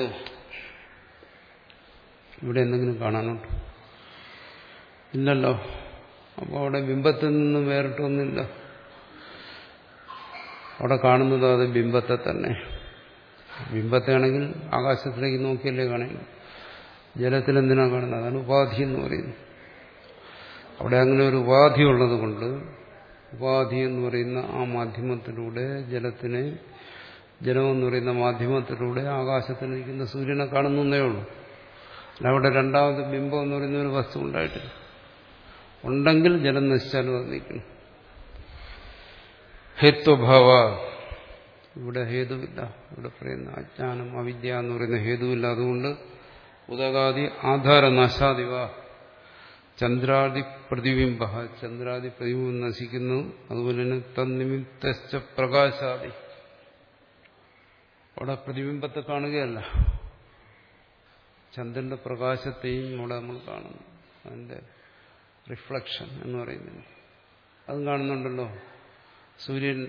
S1: ഇവിടെ എന്തെങ്കിലും കാണാനുണ്ടോ? ഇല്ലല്ലോ. അപ്പോൾ അവിടെ ബിംബത്തിൽ നിന്നും വേറിട്ടൊന്നുമില്ല. അവിടെ കാണുന്നത് അത് ബിംബത്തെ തന്നെ. ബിംബത്തെ ആണെങ്കിൽ ആകാശത്തിലേക്ക് നോക്കിയല്ലേ കാണുന്നു. ജലത്തിൽ എന്തിനാണ് കാണുന്നത്? അതാണ് ഉപാധി എന്ന് പറയുന്നത്. അവിടെ അങ്ങനെ ഒരു ഉപാധി ഉള്ളത് കൊണ്ട് ഉപാധി എന്ന് പറയുന്ന ആ മാധ്യമത്തിലൂടെ ജലത്തിനെ, ജലമെന്ന് പറയുന്ന മാധ്യമത്തിലൂടെ ആകാശത്തിലിരിക്കുന്ന സൂര്യനെ കാണുന്നേ ഉള്ളൂ. അല്ല അവിടെ രണ്ടാമത് ബിംബം എന്ന് പറയുന്ന ഒരു വസ്തു ഉണ്ടായിട്ടില്ല. ഉണ്ടെങ്കിൽ ജലം നശിച്ചാലും അത് നിൽക്കണം. ഹേത്വഭാവ, ഇവിടെ ഹേതുവില്ല. ഇവിടെ പറയുന്ന അജ്ഞാനം, അവിദ്യ എന്ന് പറയുന്ന ഹേതുവില്ല. അതുകൊണ്ട് ഉദകാദി ആധാരനാശാദിവ ചന്ദ്രാദി പ്രതിബിംബ, ചന്ദ്രാദി പ്രതിബിംബം നശിക്കുന്നു. അതുപോലെ തന്നെ തന്നിമിത്ത പ്രകാശാദി, അവിടെ പ്രതിബിംബത്തെ കാണുകയല്ല, ചന്ദ്രന്റെ പ്രകാശത്തെയും അവിടെ നമ്മൾ കാണുന്നു. അതിന്റെ റിഫ്ലക്ഷൻ എന്ന് പറയുന്നത് അതും കാണുന്നുണ്ടല്ലോ. സൂര്യൻ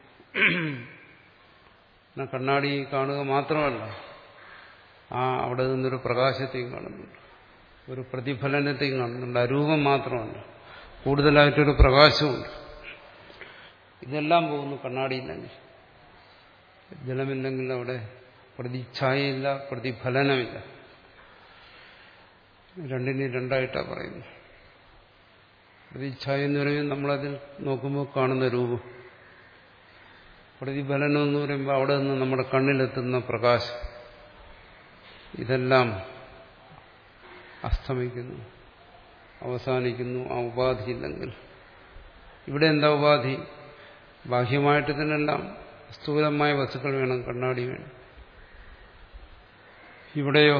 S1: കണ്ണാടി കാണുക മാത്രമല്ല, ആ അവിടെ നിന്നൊരു പ്രകാശത്തെയും കാണുന്നുണ്ട്, ഒരു പ്രതിഫലനത്തെയും കാണുന്നുണ്ട്. അരൂപം മാത്രമല്ല, കൂടുതലായിട്ടൊരു പ്രകാശമുണ്ട്. ഇതെല്ലാം പോകുന്നു കണ്ണാടിയില്ലെങ്കിൽ. ജലമില്ലെങ്കിൽ അവിടെ പ്രതിച്ഛായയില്ല, പ്രതിഫലനമില്ല. രണ്ടിനെയും രണ്ടായിട്ടാണ് പറയുന്നത്. പ്രതിച്ഛായ എന്ന് പറയുമ്പോൾ നമ്മളതിൽ നോക്കുമ്പോൾ കാണുന്ന രൂപം, പ്രതിഫലനം എന്ന് പറയുമ്പോൾ അവിടെ നിന്ന് നമ്മുടെ കണ്ണിലെത്തുന്ന പ്രകാശം, ഇതെല്ലാം അസ്തമിക്കുന്നു, അവസാനിക്കുന്നു ആ ഉപാധിയില്ലെങ്കിൽ. ഇവിടെ എന്താ ഉപാധി? ബാഹ്യമായിട്ട് തന്നെല്ലാം സ്ഥൂലമായ വസ്തുക്കൾ വേണം, കണ്ണാടി വേണം. ഇവിടെയോ?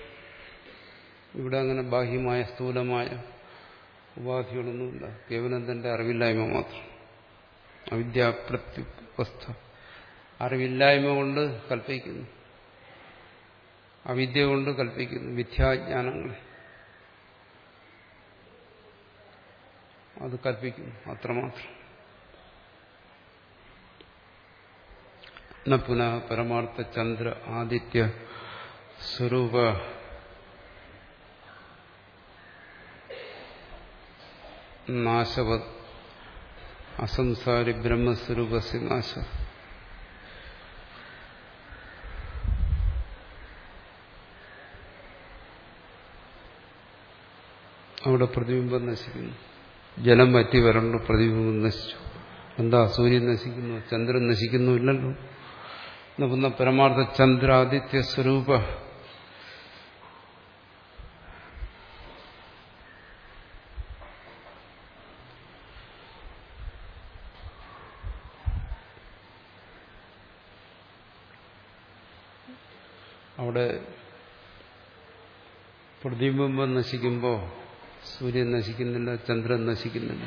S1: ഇവിടെ അങ്ങനെ ബാഹ്യമായ സ്ഥൂലമായ ഉപാധികളൊന്നുമില്ല. കേവലം തന്റെ അറിവില്ലായ്മ മാത്രം. അവിദ്യാപ്രത്യുപസ്ഥ, അറിവില്ലായ്മ കൊണ്ട് കൽപ്പിക്കുന്നു, അവിദ്യ കൊണ്ട് കൽപ്പിക്കുന്നു മിഥ്യാജ്ഞാനങ്ങളെ, അത് കൽപ്പിക്കുന്നു, അത്രമാത്രം. ന പുനഃ പരമാർത്ഥ ചന്ദ്ര ആദിത്യ സ്വരൂപ നാശവത് അസംസാരി ബ്രഹ്മസ്വരൂപസ്യ നാശ. അവിടെ പ്രതിബിംബം നശിക്കുന്നു. ജലം വറ്റി വരണ്ട് പ്രതിബിംബം നശിച്ചു. എന്താ സൂര്യൻ നശിക്കുന്നു, ചന്ദ്രൻ നശിക്കുന്നു? ഇല്ലല്ലോ. എന്ന പരമാർത്ഥ ചന്ദ്രാദിത്യ സ്വരൂപ അവിടെ പ്രതിബിംബം നശിക്കുമ്പോൾ സൂര്യൻ നശിക്കുന്നില്ല, ചന്ദ്രൻ നശിക്കുന്നില്ല.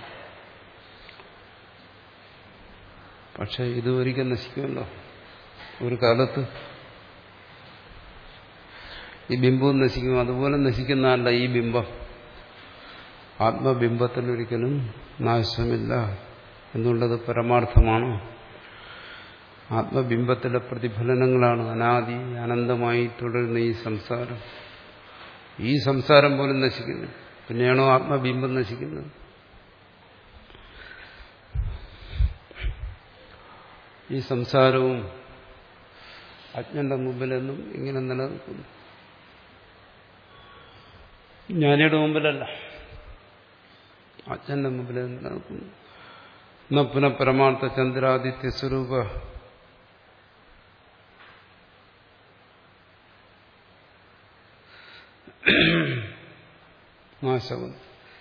S1: പക്ഷെ ഇത് ഒരിക്കൽ നശിക്കുമല്ലോ ഒരു കാലത്ത്. ഈ ബിംബവും നശിക്കും. അതുപോലെ നശിക്കുന്നതല്ല ഈ ബിംബം. ആത്മബിംബത്തിനൊരിക്കലും നാശമില്ല എന്നുള്ളത് പരമാർത്ഥമാണ്. ആത്മബിംബത്തിലെ പ്രതിഫലനങ്ങളാണ് അനാദി അനന്തമായി തുടരുന്ന ഈ സംസാരം. ഈ സംസാരം പോലും നശിക്കുന്നു, പിന്നെയാണോ ആത്മബിംബം നശിക്കുന്നത്? ഈ സംസാരവും അജ്ഞന്റെ മുമ്പിലെന്നും ഇങ്ങനെ നിലനിൽക്കുന്നു. ജ്ഞാനിയുടെ മുമ്പിലല്ല, അജ്ഞന്റെ മുമ്പിൽ നിലനിൽക്കുന്നു. ന പുനഃ പരമാർത്ഥ ചന്ദ്രാദിത്യ സ്വരൂപ നാശവൻ.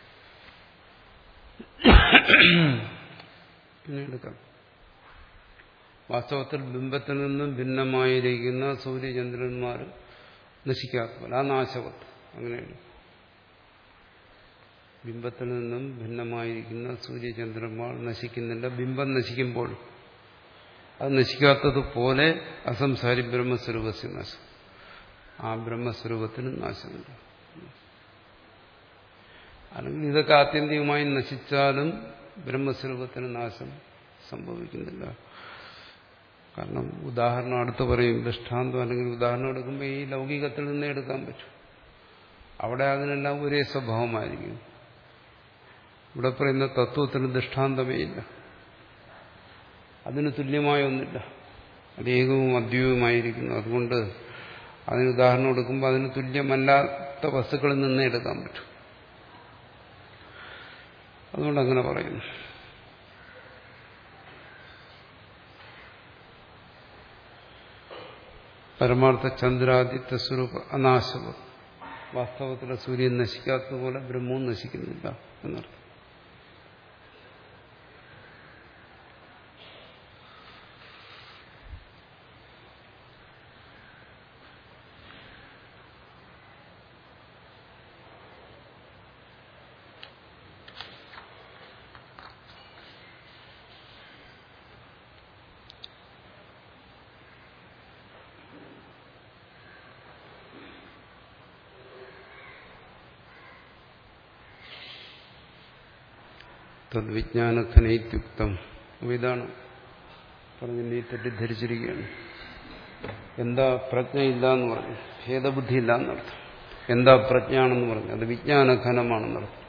S1: പിന്നെടുക്കാം. വാസ്തവത്തിൽ ബിംബത്തിൽ നിന്നും ഭിന്നമായിരിക്കുന്ന സൂര്യചന്ദ്രന്മാർ നശിക്കാത്തവല്ല, ആ നാശവത്ത്. അങ്ങനെയാണ്. ബിംബത്തിൽ നിന്നും ഭിന്നമായിരിക്കുന്ന സൂര്യചന്ദ്രന്മാർ നശിക്കുന്നില്ല. ബിംബം നശിക്കുമ്പോൾ അത് നശിക്കാത്തതുപോലെ അസംസാരി ബ്രഹ്മസ്വരൂപസ്യ നാശം. ആ ബ്രഹ്മസ്വരൂപത്തിന് നാശമില്ല. അല്ലെങ്കിൽ ഇതൊക്കെ ആത്യന്തികമായി നശിച്ചാലും ബ്രഹ്മസ്വരൂപത്തിന് നാശം സംഭവിക്കുന്നില്ല. കാരണം ഉദാഹരണം അടുത്ത് പറയും, ദൃഷ്ടാന്തം അല്ലെങ്കിൽ ഉദാഹരണം എടുക്കുമ്പോൾ ഈ ലൗകികത്തിൽ നിന്നേ എടുക്കാൻ പറ്റും. അവിടെ അതിനെല്ലാം ഒരേ സ്വഭാവമായിരിക്കും. ഇവിടെ പറയുന്ന തത്വത്തിന് ദൃഷ്ടാന്തമേ ഇല്ല, അതിന് തുല്യമായ ഒന്നില്ല. അത് ഏകവും അദ്വൈതവുമായിരിക്കുന്നു. അതുകൊണ്ട് അതിന് ഉദാഹരണം എടുക്കുമ്പോൾ അതിന് തുല്യമല്ലാത്ത വസ്തുക്കളിൽ നിന്നേ എടുക്കാൻ പറ്റും. അതുകൊണ്ട് അങ്ങനെ പറയുന്നു. പരമാർത്ഥ ചന്ദ്രാദിത്യ സ്വരൂപ അനാശവ. വാസ്തവത്തിലെ സൂര്യൻ നശിക്കാത്തതുപോലെ ബ്രഹ്മവും നശിക്കുന്നില്ല എന്നർത്ഥം. തദ്വിജ്ഞാനഘനൈത്യുക്തം. ഇതാണ് പറഞ്ഞ് നീ തെറ്റിദ്ധരിച്ചിരിക്കുകയാണ്. എന്താ പ്രജ്ഞയില്ല എന്ന് പറഞ്ഞു, ഭേദബുദ്ധി ഇല്ല എന്നർത്ഥം. എന്താ പ്രജ്ഞാണെന്ന് പറഞ്ഞു, അത് വിജ്ഞാനഘനമാണെന്നർത്ഥം.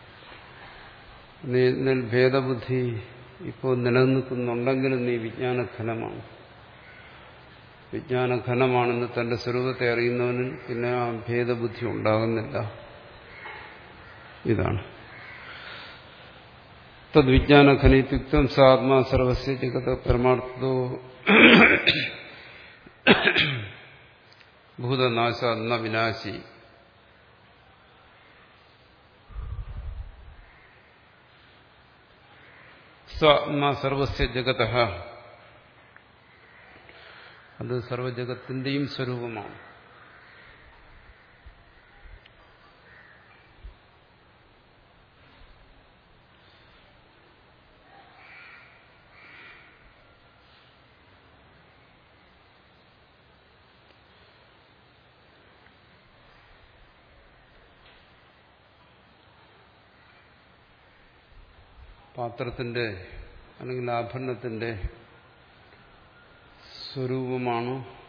S1: നീ ഭേദബുദ്ധി ഇപ്പോൾ നിലനിൽക്കുന്നുണ്ടെങ്കിലും നീ വിജ്ഞാനഘനമാണ്. വിജ്ഞാനഘനമാണെന്ന് തന്റെ സ്വരൂപത്തെ അറിയുന്നവന് പിന്നെ ആ ഭേദബുദ്ധി ഉണ്ടാകുന്നില്ല. ഇതാണ് തദ്വിജ്ഞാനഘനൈത്യുക്തം സാത്മാ സർവസ്യ ജഗത് പരമാർത്ഥോ ഭൂതനാശാത് ന വിനാശി. സാത്മാ സർവസ്യ ജഗത, അത് സർവജഗത്തിന്റെയും സ്വരൂപമാണ്. പാത്രത്തിന്റെ അല്ലെങ്കിൽ ആഭരണത്തിന്റെ സ്വരൂപമാണ്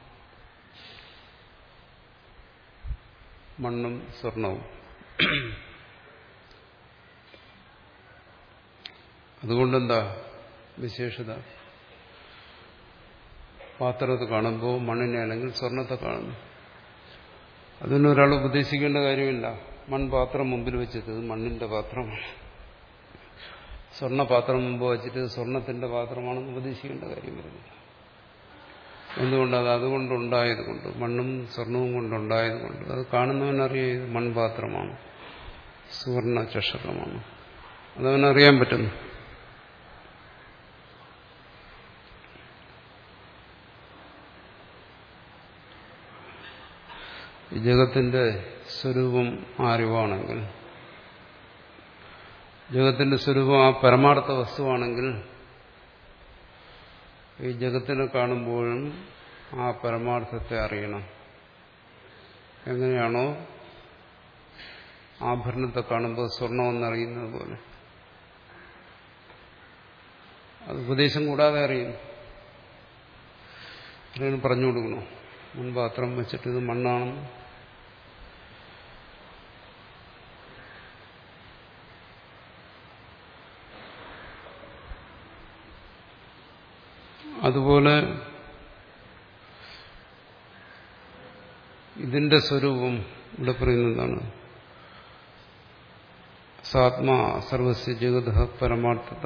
S1: മണ്ണും സ്വർണവും. അതുകൊണ്ടെന്താ വിശേഷത? പാത്രത്തെ കാണുമ്പോൾ മണ്ണിനെ അല്ലെങ്കിൽ സ്വർണത്തെ കാണുന്നു. അതിന് ഒരാൾ ഉപദേശിക്കേണ്ട കാര്യമില്ല. മൺപാത്രം മുമ്പിൽ വെച്ചിട്ട് ഇത് മണ്ണിന്റെ പാത്രമാണ്, സ്വർണ്ണപാത്രം മുമ്പ് വെച്ചിട്ട് സ്വർണത്തിന്റെ പാത്രമാണെന്ന് ഉപദേശിക്കേണ്ട കാര്യം വരുന്നില്ല. എന്തുകൊണ്ടത്? അതുകൊണ്ടുണ്ടായത് കൊണ്ട്, മണ്ണും സ്വർണവും കൊണ്ടുണ്ടായത് കൊണ്ട്. അത് കാണുന്നവനറിയാം ഇത് മൺപാത്രമാണ്, സുവർണ ചഷകമാണ്, അതവനറിയാൻ പറ്റുന്നു. ഈ ജഗത്തിന്റെ സ്വരൂപം അറിവാണെങ്കിൽ, ജഗത്തിന്റെ സ്വരൂപം ആ പരമാർത്ഥ വസ്തുവാണെങ്കിൽ, ഈ ജഗത്തിനെ കാണുമ്പോഴും ആ പരമാർത്ഥത്തെ അറിയണം. എങ്ങനെയാണോ ആഭരണത്തെ കാണുമ്പോൾ സ്വർണമെന്നറിയുന്നത് പോലെ. അത് ഉപദേശം കൂടാതെ അറിയുന്നു. അറിയണം, പറഞ്ഞു കൊടുക്കണോ? മുൻപാത്രം വെച്ചിട്ട് ഇത് മണ്ണാണെന്ന്. അതുപോലെ ഇതിന്റെ സ്വരൂപം ഇവിടെ പറയുന്നതാണ്. സാത്മാ സർവസ്യ ജഗത് പരമാർത്ഥത.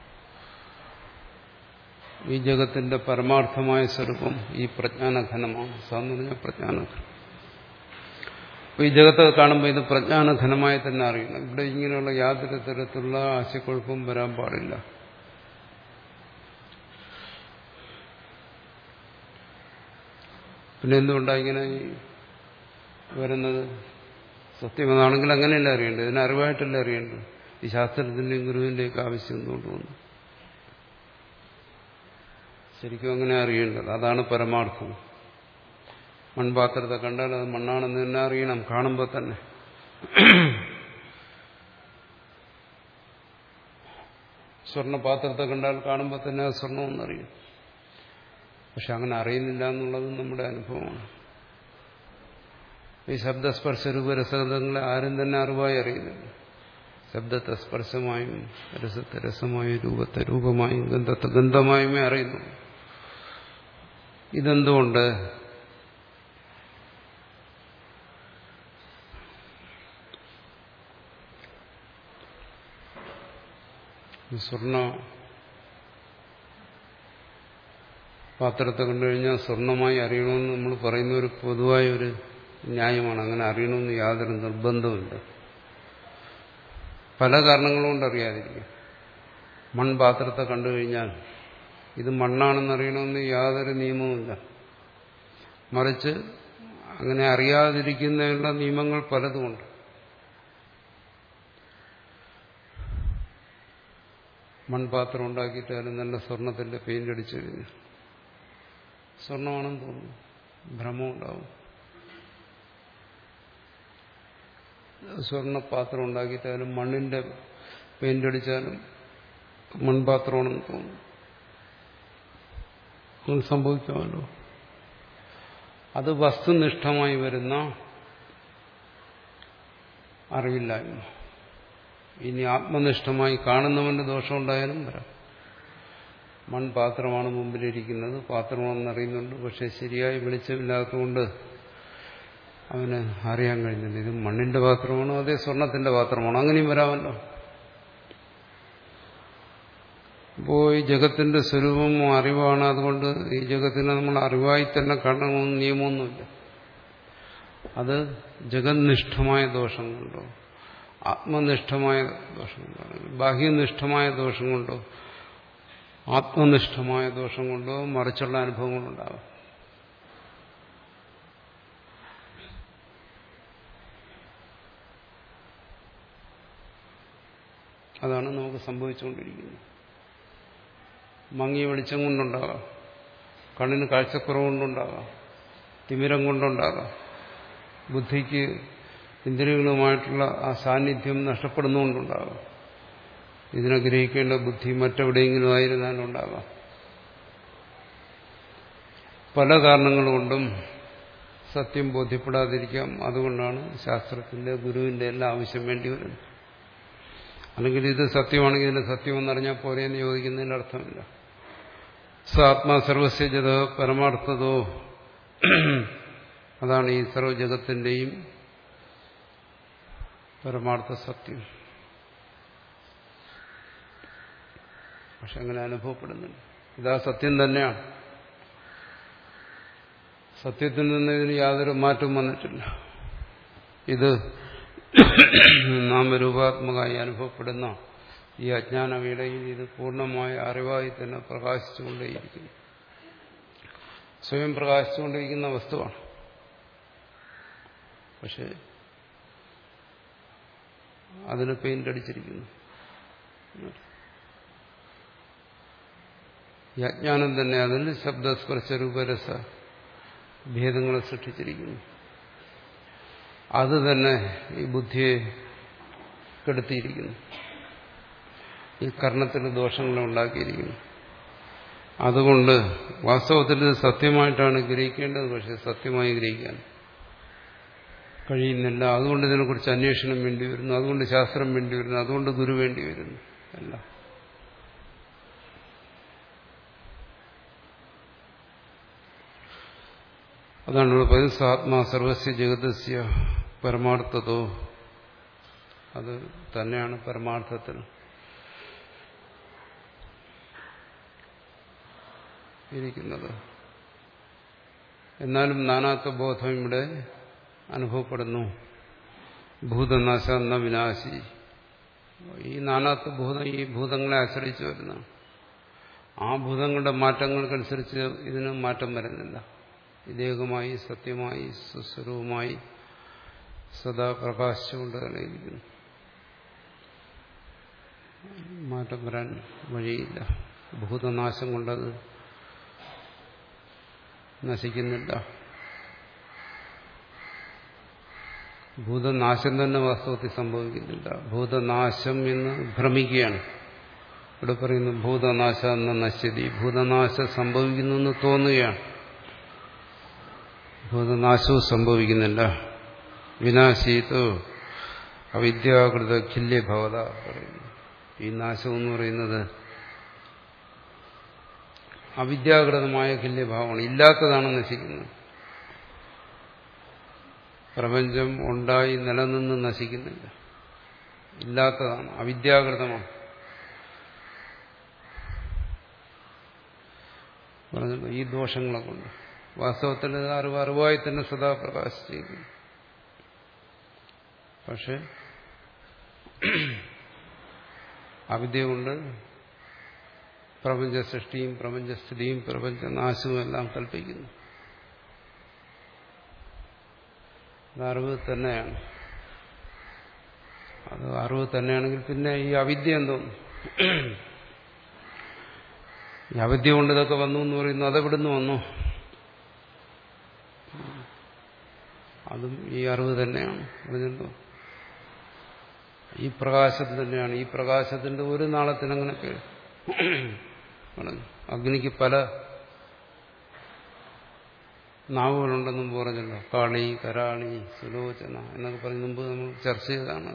S1: ഈ ജഗത്തിന്റെ പരമാർത്ഥമായ സ്വരൂപം ഈ പ്രജ്ഞാനഘനമാണ്. സാന്ന് പറഞ്ഞാൽ പ്രജ്ഞാനഘനം. അപ്പൊ ഈ ജഗത്തെ കാണുമ്പോൾ ഇത് പ്രജ്ഞാനഘനമായി തന്നെ അറിയണം. ഇവിടെ ഇങ്ങനെയുള്ള യാതൊരു തരത്തിലുള്ള ആശയക്കുഴപ്പവും വരാൻ പാടില്ല. പിന്നെ എന്തുകൊണ്ടാണ് ഇങ്ങനെ വരുന്നത്? സത്യമതാണെങ്കിൽ അങ്ങനെയല്ല അറിയേണ്ടത്, ഇതിനെ അറിവായിട്ടല്ല അറിയേണ്ടത്. ഈ ശാസ്ത്രത്തിന്റെയും ഗുരുവിന്റെയൊക്കെ ആവശ്യം എന്തുകൊണ്ട് വന്നു? ശരിക്കും അങ്ങനെ അറിയേണ്ടത്. അതാണ് പരമാർത്ഥം. മൺപാത്രത്തെ കണ്ടാൽ അത് മണ്ണാണെന്ന് തന്നെ അറിയണം കാണുമ്പോൾ തന്നെ. സ്വർണ്ണപാത്രത്തെ കണ്ടാൽ കാണുമ്പോൾ തന്നെ അത് സ്വർണ്ണമെന്നറിയും. പക്ഷെ അങ്ങനെ അറിയുന്നില്ല എന്നുള്ളത് നമ്മുടെ അനുഭവമാണ്. ഈ ശബ്ദസ്പർശ രൂപരസങ്ങളെ ആരും തന്നെ അറിവായി അറിയുന്നില്ല. ശബ്ദത്തെ സ്പർശമായും രസത്തെ രസമായും രൂപത്തെ രൂപമായും ഗന്ധത്തെ ഗന്ധമായുമേ അറിയുന്നു. ഇതെന്തുകൊണ്ട്? സ്വർണ്ണ പാത്രത്തെ കണ്ടുകഴിഞ്ഞാൽ സ്വർണമായി അറിയണമെന്ന് നമ്മൾ പറയുന്ന ഒരു പൊതുവായ ഒരു ന്യായമാണ്. അങ്ങനെ അറിയണമെന്ന് യാതൊരു നിർബന്ധമില്ല. പല കാരണങ്ങളുകൊണ്ട് അറിയാതിരിക്കും. മൺപാത്രത്തെ കണ്ടുകഴിഞ്ഞാൽ ഇത് മണ്ണാണെന്നറിയണമെന്ന് യാതൊരു നിയമവുമില്ല. മറിച്ച് അങ്ങനെ അറിയാതിരിക്കുന്നതിനുള്ള നിയമങ്ങൾ പലതുമുണ്ട്. മൺപാത്രം ഉണ്ടാക്കിയിട്ടാലും നല്ല സ്വർണത്തിന്റെ പെയിന്റ് അടിച്ചു കഴിഞ്ഞു സ്വർണമാണെന്ന് തോന്നുന്നു, ഭ്രമം ഉണ്ടാവും. സ്വർണ്ണപാത്രം ഉണ്ടാക്കിയിട്ടാലും മണ്ണിന്റെ പെയിന്റ് അടിച്ചാലും മൺപാത്രമാണെന്ന് തോന്നുന്നു. അങ്ങനെ സംഭവിക്കാമല്ലോ. അത് വസ്തുനിഷ്ഠമായി വരുന്ന അറിവില്ലായ്മ. ഇനി ആത്മനിഷ്ഠമായി കാണുന്നവന്റെ ദോഷമുണ്ടായാലും വരാം. മൺപാത്രമാണ് മുമ്പിലിരിക്കുന്നത്, പാത്രമാണെന്നറിയുന്നുണ്ട്, പക്ഷെ ശരിയായി വെളിച്ചമില്ലാത്തതുകൊണ്ട് അവന് അറിയാൻ കഴിഞ്ഞില്ല ഇത് മണ്ണിന്റെ പാത്രമാണോ അതേ സ്വർണത്തിന്റെ പാത്രമാണോ. അങ്ങനെയും വരാമല്ലോ. അപ്പോൾ ഈ ജഗത്തിന്റെ സ്വരൂപം അറിവാണ്. അതുകൊണ്ട് ഈ ജഗത്തിനെ നമ്മൾ അറിവായി തന്നെ കാണണമെന്ന് നിയമമൊന്നുമില്ല. അത് ജഗന്നിഷ്ഠമായ ദോഷം കൊണ്ടോ ആത്മനിഷ്ഠമായ ദോഷം കൊണ്ടോ ബാഹ്യനിഷ്ഠമായ ദോഷം കൊണ്ടോ ആത്മനിഷ്ഠമായ ദോഷം കൊണ്ടോ മറിച്ചുള്ള അനുഭവങ്ങളുണ്ടാകും. അതാണ് നമുക്ക് സംഭവിച്ചുകൊണ്ടിരിക്കുന്നത്. മങ്ങിയ വെളിച്ചം കൊണ്ടുണ്ടാകാം, കണ്ണിന് കാഴ്ചക്കുറവ് കൊണ്ടുണ്ടാകാം, തിമിരം കൊണ്ടുണ്ടാകാം, ബുദ്ധിക്ക് ഇന്ദ്രിയങ്ങളുമായിട്ടുള്ള ആ സാന്നിധ്യം നഷ്ടപ്പെടുന്നുകൊണ്ടുണ്ടാകാം. ഇതിനെ ഗ്രഹിക്കേണ്ട ബുദ്ധി മറ്റെവിടെയെങ്കിലും ആയിരുന്നാലുണ്ടാകാം. പല കാരണങ്ങൾ കൊണ്ടും സത്യം ബോധ്യപ്പെടാതിരിക്കാം. അതുകൊണ്ടാണ് ശാസ്ത്രത്തിന്റെ ഗുരുവിന്റെ എല്ലാം ആവശ്യം വേണ്ടി വരുന്നത്. അല്ലെങ്കിൽ ഇത് സത്യമാണെങ്കിൽ ഇതിന്റെ സത്യമെന്നറിഞ്ഞാൽ പോരെയെന്ന് ചോദിക്കുന്നതിന് അർത്ഥമില്ല. സാത്മാ സർവസ്യ ജഗതോ പരമാർത്ഥതോ, അതാണ് ഈ സർവ്വജഗത്തിന്റെയും പരമാർത്ഥ സത്യം. പക്ഷെ അങ്ങനെ അനുഭവപ്പെടുന്നുണ്ട്. ഇതാ സത്യം തന്നെയാണ്. സത്യത്തിൽ നിന്ന് ഇതിന് യാതൊരു മാറ്റവും വന്നിട്ടില്ല. ഇത് നാമരൂപാത്മകമായി അനുഭവപ്പെടുന്ന ഈ അജ്ഞാനവേളയിൽ ഇത് പൂർണ്ണമായ അറിവായി തന്നെ പ്രകാശിച്ചുകൊണ്ടേയിരിക്കുന്നു. സ്വയം പ്രകാശിച്ചുകൊണ്ടിരിക്കുന്ന വസ്തുവാണ്. പക്ഷെ അതിന് പെയിന്റ് അടിച്ചിരിക്കുന്നു. ഈ അജ്ഞാനം തന്നെ അതിൽ ശബ്ദസ്പർശ രൂപരസ ഭേദങ്ങളെ സൃഷ്ടിച്ചിരിക്കുന്നു. അത് തന്നെ ഈ ബുദ്ധിയെ കെടുത്തിയിരിക്കുന്നു. ഈ കർണത്തിന് ദോഷങ്ങളെ ഉണ്ടാക്കിയിരിക്കുന്നു. അതുകൊണ്ട് വാസ്തവത്തിൽ ഇത് സത്യമായിട്ടാണ് ഗ്രഹിക്കേണ്ടത്. പക്ഷെ സത്യമായി ഗ്രഹിക്കാൻ കഴിയുന്നില്ല. അതുകൊണ്ട് ഇതിനെക്കുറിച്ച് അന്വേഷണം വേണ്ടി വരുന്നു. അതുകൊണ്ട് ശാസ്ത്രം വേണ്ടി വരുന്നു. അതുകൊണ്ട് ഗുരു വേണ്ടി വരുന്നു. എല്ലാം അതാണ് ഇവിടെ പറയുന്നത്. സാത്മാ സർവസ്യ ജഗതസ്യ പരമാർത്ഥതോ, അത് തന്നെയാണ് പരമാർത്ഥത്തിൽ ഇരിക്കുന്നത്. എന്നാലും നാനാത്വ ബോധം ഇവിടെ അനുഭവപ്പെടുന്നു. ഭൂതനാശ എന്ന വിനാശി. ഈ നാനാത്വ ഭൂതം ഈ ഭൂതങ്ങളെ ആശ്രയിച്ചു വരുന്നതാണ്. ആ ഭൂതങ്ങളുടെ മാറ്റങ്ങൾക്കനുസരിച്ച് ഇതിന് മാറ്റം വരുന്നില്ല. ഇതേകമായി സത്യമായി സുസ്വരൂപമായി സദാ പ്രകാശിച്ചുകൊണ്ട് തന്നെ ഇരിക്കുന്നു. മാറ്റം വരാൻ വഴിയില്ല. ഭൂതനാശം കൊണ്ടത് നശിക്കുന്നില്ല. ഭൂതനാശം തന്നെ വാസ്തവത്തിൽ സംഭവിക്കുന്നില്ല. ഭൂതനാശം എന്ന് ഭ്രമിക്കുകയാണ്. ഇവിടെ പറയുന്നു ഭൂതനാശ എന്ന നശ്യതി. ഭൂതനാശം സംഭവിക്കുന്നു എന്ന് തോന്നുകയാണ്. ഭൂതനാശവും സംഭവിക്കുന്നില്ല. വിനാശീതോ അവിദ്യാകൃത ഖില്യഭവത പറയുന്നു. ഈ നാശം എന്ന് പറയുന്നത് അവിദ്യാകൃതമായ ഖില്യഭാവമാണ്. ഇല്ലാത്തതാണ് നശിക്കുന്നത്. പ്രപഞ്ചം ഉണ്ടായി നിലനിന്ന് നശിക്കുന്നില്ല. ഇല്ലാത്തതാണ്, അവിദ്യാകൃതമാണ്. പറഞ്ഞല്ലോ ഈ ദോഷങ്ങളെ കൊണ്ട് വാസ്തവത്തിൽ അറിവ് അറിവായി തന്നെ സദാ പ്രകാശിച്ചിരിക്കുന്നു. പക്ഷെ അവിദ്യ കൊണ്ട് പ്രപഞ്ച സൃഷ്ടിയും പ്രപഞ്ചസ്ഥിതിയും പ്രപഞ്ചനാശവും എല്ലാം കൽപ്പിക്കുന്നു. അത് അറിവ് തന്നെയാണ്. അത് അറിവ് തന്നെയാണെങ്കിൽ പിന്നെ ഈ അവിദ്യ എന്തോന്നു? ഈ അവിദ്യ കൊണ്ട് ഇതൊക്കെ വന്നു എന്ന് പറയുന്നു. അതെവിടുന്ന് വന്നു? അതും ഈ അറിവ് തന്നെയാണ്. പറഞ്ഞല്ലോ ഈ പ്രകാശം തന്നെയാണ്. ഈ പ്രകാശത്തിന്റെ ഒരു നാളത്തിനങ്ങനെ പറഞ്ഞു. അഗ്നിക്ക് പല നാവുകളുണ്ടെന്നും പറഞ്ഞല്ലോ. കാളി, കരാളി, സുലോചന എന്നൊക്കെ പറഞ്ഞ മുമ്പ് നമ്മൾ ചർച്ച ചെയ്തതാണ്.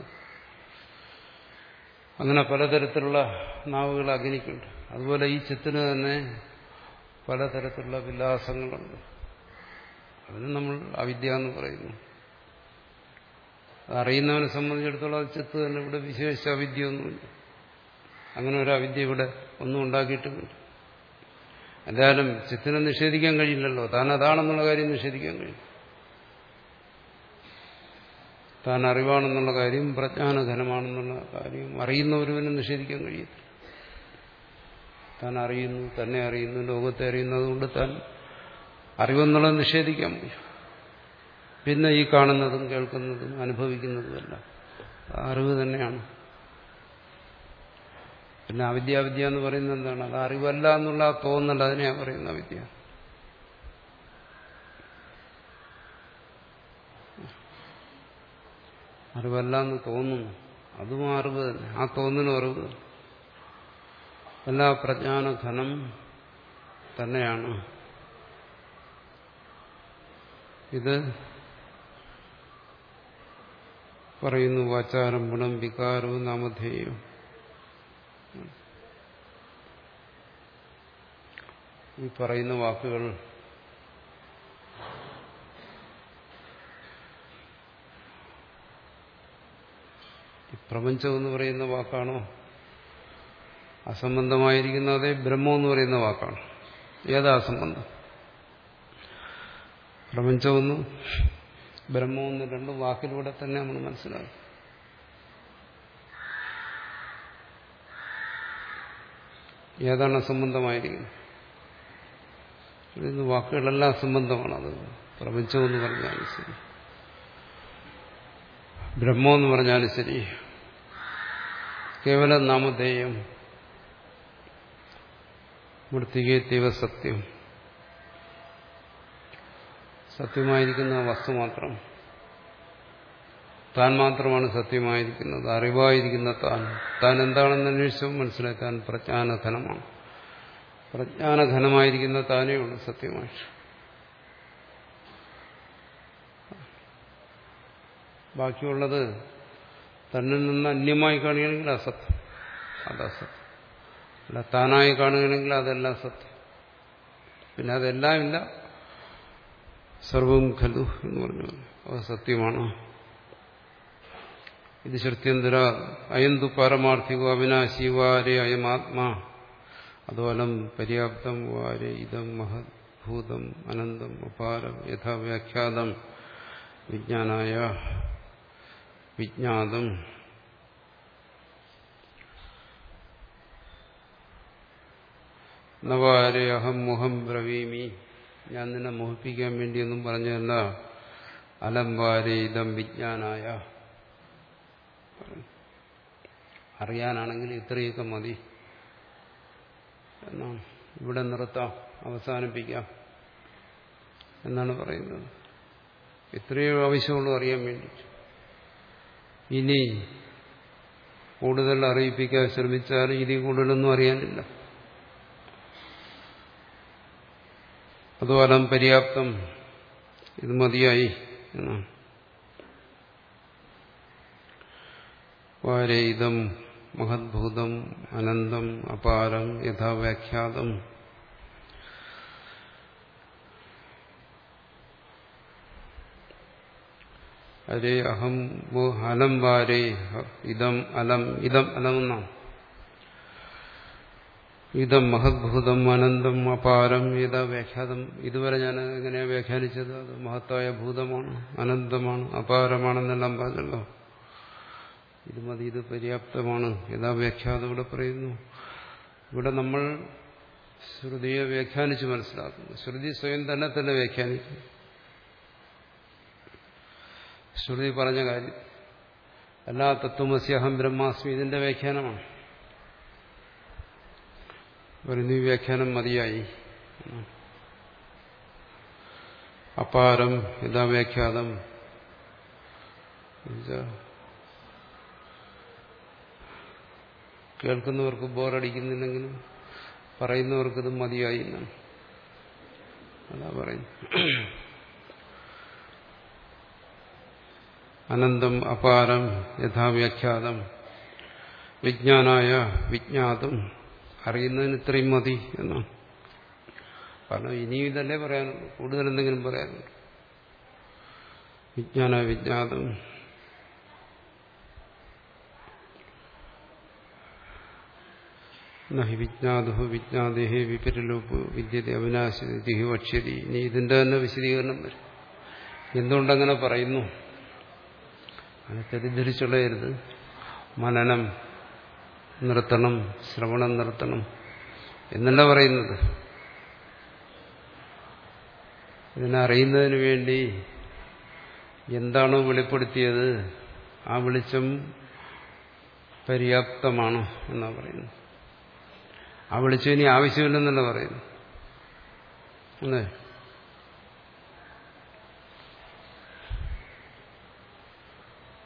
S1: അങ്ങനെ പലതരത്തിലുള്ള നാവുകൾ അഗ്നിക്കുണ്ട്. അതുപോലെ ഈ ചിത്തിന് തന്നെ പലതരത്തിലുള്ള വിലാസങ്ങളുണ്ട്. അതിന് നമ്മൾ അവിദ്യ എന്ന് പറയുന്നു. അറിയുന്നവനെ സംബന്ധിച്ചിടത്തോളം അത് ചിത്ത് തന്നെ. ഇവിടെ വിശേഷിച്ച അവിദ്യയൊന്നുമില്ല. അങ്ങനെ ഒരു അവിദ്യ ഇവിടെ ഒന്നും ഉണ്ടാക്കിയിട്ടുമില്ല. എന്തായാലും ചിത്തിനെ നിഷേധിക്കാൻ കഴിയില്ലല്ലോ. താൻ അതാണെന്നുള്ള കാര്യം നിഷേധിക്കാൻ കഴിയും. താൻ അറിവാണെന്നുള്ള കാര്യം, പ്രജ്ഞാനഘനമാണെന്നുള്ള കാര്യം അറിയുന്ന ഒരുവനെ നിഷേധിക്കാൻ കഴിയത്തില്ല. താൻ അറിയുന്നു, തന്നെ അറിയുന്നു, ലോകത്തെ അറിയുന്നു. അതുകൊണ്ട് താൻ അറിവെന്നുള്ളത് നിഷേധിക്കാൻ കഴിയും. പിന്നെ ഈ കാണുന്നതും കേൾക്കുന്നതും അനുഭവിക്കുന്നതുമല്ല അറിവ് തന്നെയാണ്. പിന്നെ അവിദ്യ അവിദ്യ എന്ന് പറയുന്നത് എന്താണ്? അത് അറിവല്ല എന്നുള്ള ആ തോന്നൽ, അതിനെയാണ് പറയുന്നത് അവിദ്യ. അറിവല്ല എന്ന് തോന്നുന്നു, അതും അറിവ് തന്നെ. ആ തോന്നലും അറിവ്. എല്ലാ പ്രജ്ഞാനഘനം തന്നെയാണ്. ഇത് പറയുന്നു വാചാരംഭണം വികാരവും നാമധേയവും. ഈ പറയുന്ന വാക്കുകൾ ഈ പ്രപഞ്ചം എന്ന് പറയുന്ന വാക്കാണോ അസംബന്ധമായിരിക്കുന്ന അതേ ബ്രഹ്മം എന്ന് പറയുന്ന വാക്കാണ്? ഏതാ അസംബന്ധം? പ്രപഞ്ചമൊന്നും ബ്രഹ്മമൊന്നും രണ്ടും വാക്കിലൂടെ തന്നെ നമ്മൾ മനസ്സിലാക്കും. ഏതാണ് അസംബന്ധമായിരിക്കുന്നത്? ഇന്ന് വാക്കുകളെല്ലാം അസംബന്ധമാണ്. അത് പ്രപഞ്ചമെന്ന് പറഞ്ഞാലും ശരി, ബ്രഹ്മമെന്ന് പറഞ്ഞാലും ശരി, കേവലം നാമധേയം മൃത്തികേത്യവ സത്യം, സത്യമായിരിക്കുന്ന വസ്തു മാത്രം, താൻ മാത്രമാണ് സത്യമായിരിക്കുന്നത്, അറിവായിരിക്കുന്ന താൻ. താൻ എന്താണെന്ന് അന്വേഷിച്ചപ്പോൾ മനസ്സിലായി താൻ പ്രജ്ഞാനഘനമാണ്. പ്രജ്ഞാനഘനമായിരിക്കുന്ന താനേ ഉള്ളൂ സത്യമായിട്ട്. ബാക്കിയുള്ളത് തന്നിൽ നിന്ന് അന്യമായി കാണുകയാണെങ്കിൽ അസത്യം, അതസത്യം. അല്ല താനായി കാണുകയാണെങ്കിൽ അതെല്ലാം സത്യം. പിന്നെ അതെല്ലാം ഇല്ല, സർവം ഖലു എന്ന് പറഞ്ഞു, അത് സത്യമാണ്. ഇത് ശ്രുത്യന്തര അയന്തു പാരമാർത്ഥികോ അവിനാശി വാരേ അയമാത്മാ അതോലം പര്യാപ്തം വാരേ ഇതം മഹദ്ഭൂതം അനന്തം അപാരം യഥാ വ്യാഖ്യാതം വിജ്ഞാനായ വിജ്ഞാതം. നവാരേ അഹം മുഹം ബ്രവീമി, ഞാൻ നിന്നെ മോഹിപ്പിക്കാൻ വേണ്ടിയൊന്നും പറഞ്ഞതല്ല. അലം വാരേ ഇതം വിജ്ഞാനായ, അറിയാനാണെങ്കിൽ ഇത്രയൊക്കെ മതി എന്നാണ്. ഇവിടെ നിർത്താം, അവസാനിപ്പിക്കാം എന്നാണ് പറയുന്നത്. ഇത്രയോ ആവശ്യമുള്ളൂ അറിയാൻ വേണ്ടി. ഇനി കൂടുതൽ അറിയിപ്പിക്കാൻ ശ്രമിച്ചാലും ഇതിൽ കൂടുതലൊന്നും അറിയാനില്ല. അതുപോലെ പര്യാപ്തം, ഇത് മതിയായി എന്നാണ്. വാരേ ഇതം മഹദ്ഭൂതം അനന്തം അപാരം യഥാ വ്യാഖ്യാതം. അരേ അഹം അലം വാരേ ഇതം അലം, ഇതം അലം എന്നാണ്. ഇതം മഹദ്ഭൂതം അനന്തം അപാരം യഥാ വ്യാഖ്യാതം. ഇതുവരെ ഞാൻ എങ്ങനെയാണ് വ്യാഖ്യാനിച്ചത്? അത് മഹത്തായ ഭൂതമാണ്, അനന്തമാണ്, അപാരമാണെന്നെല്ലാം പറഞ്ഞല്ലോ. ഇത് മതി, ഇത് പര്യാപ്തമാണ്, യഥാ വ്യാഖ്യാതം ഇവിടെ പറയുന്നു. ഇവിടെ നമ്മൾ ശ്രുതിയെ വ്യാഖ്യാനിച്ച് മനസ്സിലാക്കുന്നു. ശ്രുതി സ്വയം തന്നെ തന്നെ വ്യാഖ്യാനിക്കും. ശ്രുതി പറഞ്ഞ കാര്യം എല്ലാ തത്വമസ്യഹം ബ്രഹ്മാസ്മി, ഇതിന്റെ വ്യാഖ്യാനമാണ്. പറയുന്ന ഈ വ്യാഖ്യാനം മതിയായി. അപാരം യഥാ വ്യാഖ്യാതം, കേൾക്കുന്നവർക്ക് ബോറടിക്കുന്നില്ലെങ്കിലും പറയുന്നവർക്കിത് മതിയായി എന്നാണ് അതാ പറയുന്നു. അനന്തം അപാരം യഥാ വ്യാഖ്യാതം വിജ്ഞാനായ വിജ്ഞാതം, അറിയുന്നതിന് ഇത്രയും മതി എന്നാണ്. കാരണം ഇനിയും ഇതല്ലേ പറയാനുള്ളൂ, കൂടുതൽ എന്തെങ്കിലും പറയാനുണ്ട്. വിജ്ഞാന വിജ്ഞാതം നഹി വിജ്ഞാതോ വിജ്ഞാതേഹി വിപരിലോപോ വിദ്യതി അവിനാശി വക്ഷ്യതി. ഇനി ഇതിന്റെ തന്നെ വിശദീകരണം വരും. എന്തുകൊണ്ടങ്ങനെ പറയുന്നു? അത് തെറ്റിദ്ധരിച്ചുള്ളരുത്. മനനം നിർത്തണം, ശ്രവണം നിർത്തണം എന്നല്ല പറയുന്നത്. ഇതിനെ അറിയുന്നതിന് വേണ്ടി എന്താണോ വെളിപ്പെടുത്തിയത് ആ വെളിച്ചം പര്യാപ്തമാണ് എന്നാണ് പറയുന്നത്. ആ വെളിച്ചം ഇനി ആവശ്യമില്ലെന്നല്ല പറയുന്നു. അല്ലേ?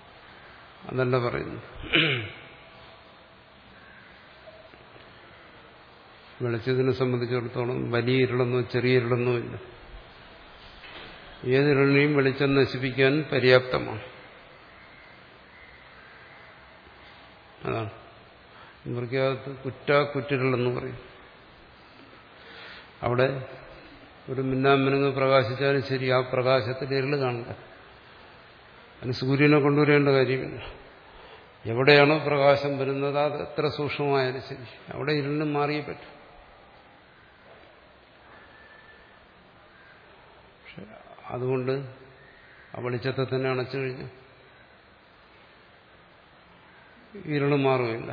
S1: അതല്ല പറയുന്നു. വെളിച്ചത്തിനെ സംബന്ധിച്ചിടത്തോളം വലിയ ഇരുളെന്നോ ചെറിയ ഇരുളെന്നോ ഇല്ല. ഏതിരുളിനെയും വെളിച്ചം നശിപ്പിക്കാൻ പര്യാപ്തമാണ്. അതാണ് ഇവർക്കകത്ത് കുറ്റ കുറ്റിരുളെന്ന് പറയും. അവിടെ ഒരു മിന്നാമിനുങ്ങ് പ്രകാശിച്ചാലും ശരി, ആ പ്രകാശത്തിൽ ഇരുള് കാണില്ല. അതിന് സൂര്യനെ കൊണ്ടുവരേണ്ട കാര്യമില്ല. എവിടെയാണോ പ്രകാശം വരുന്നത് അത് എത്ര സൂക്ഷ്മമായാലും ശരി, അവിടെ ഇരുളിന് മാറിയേ പറ്റും. അതുകൊണ്ട് ആ വെളിച്ചത്തെ തന്നെ അണച്ചു കഴിഞ്ഞു ഇരുള് മാറുകയില്ല.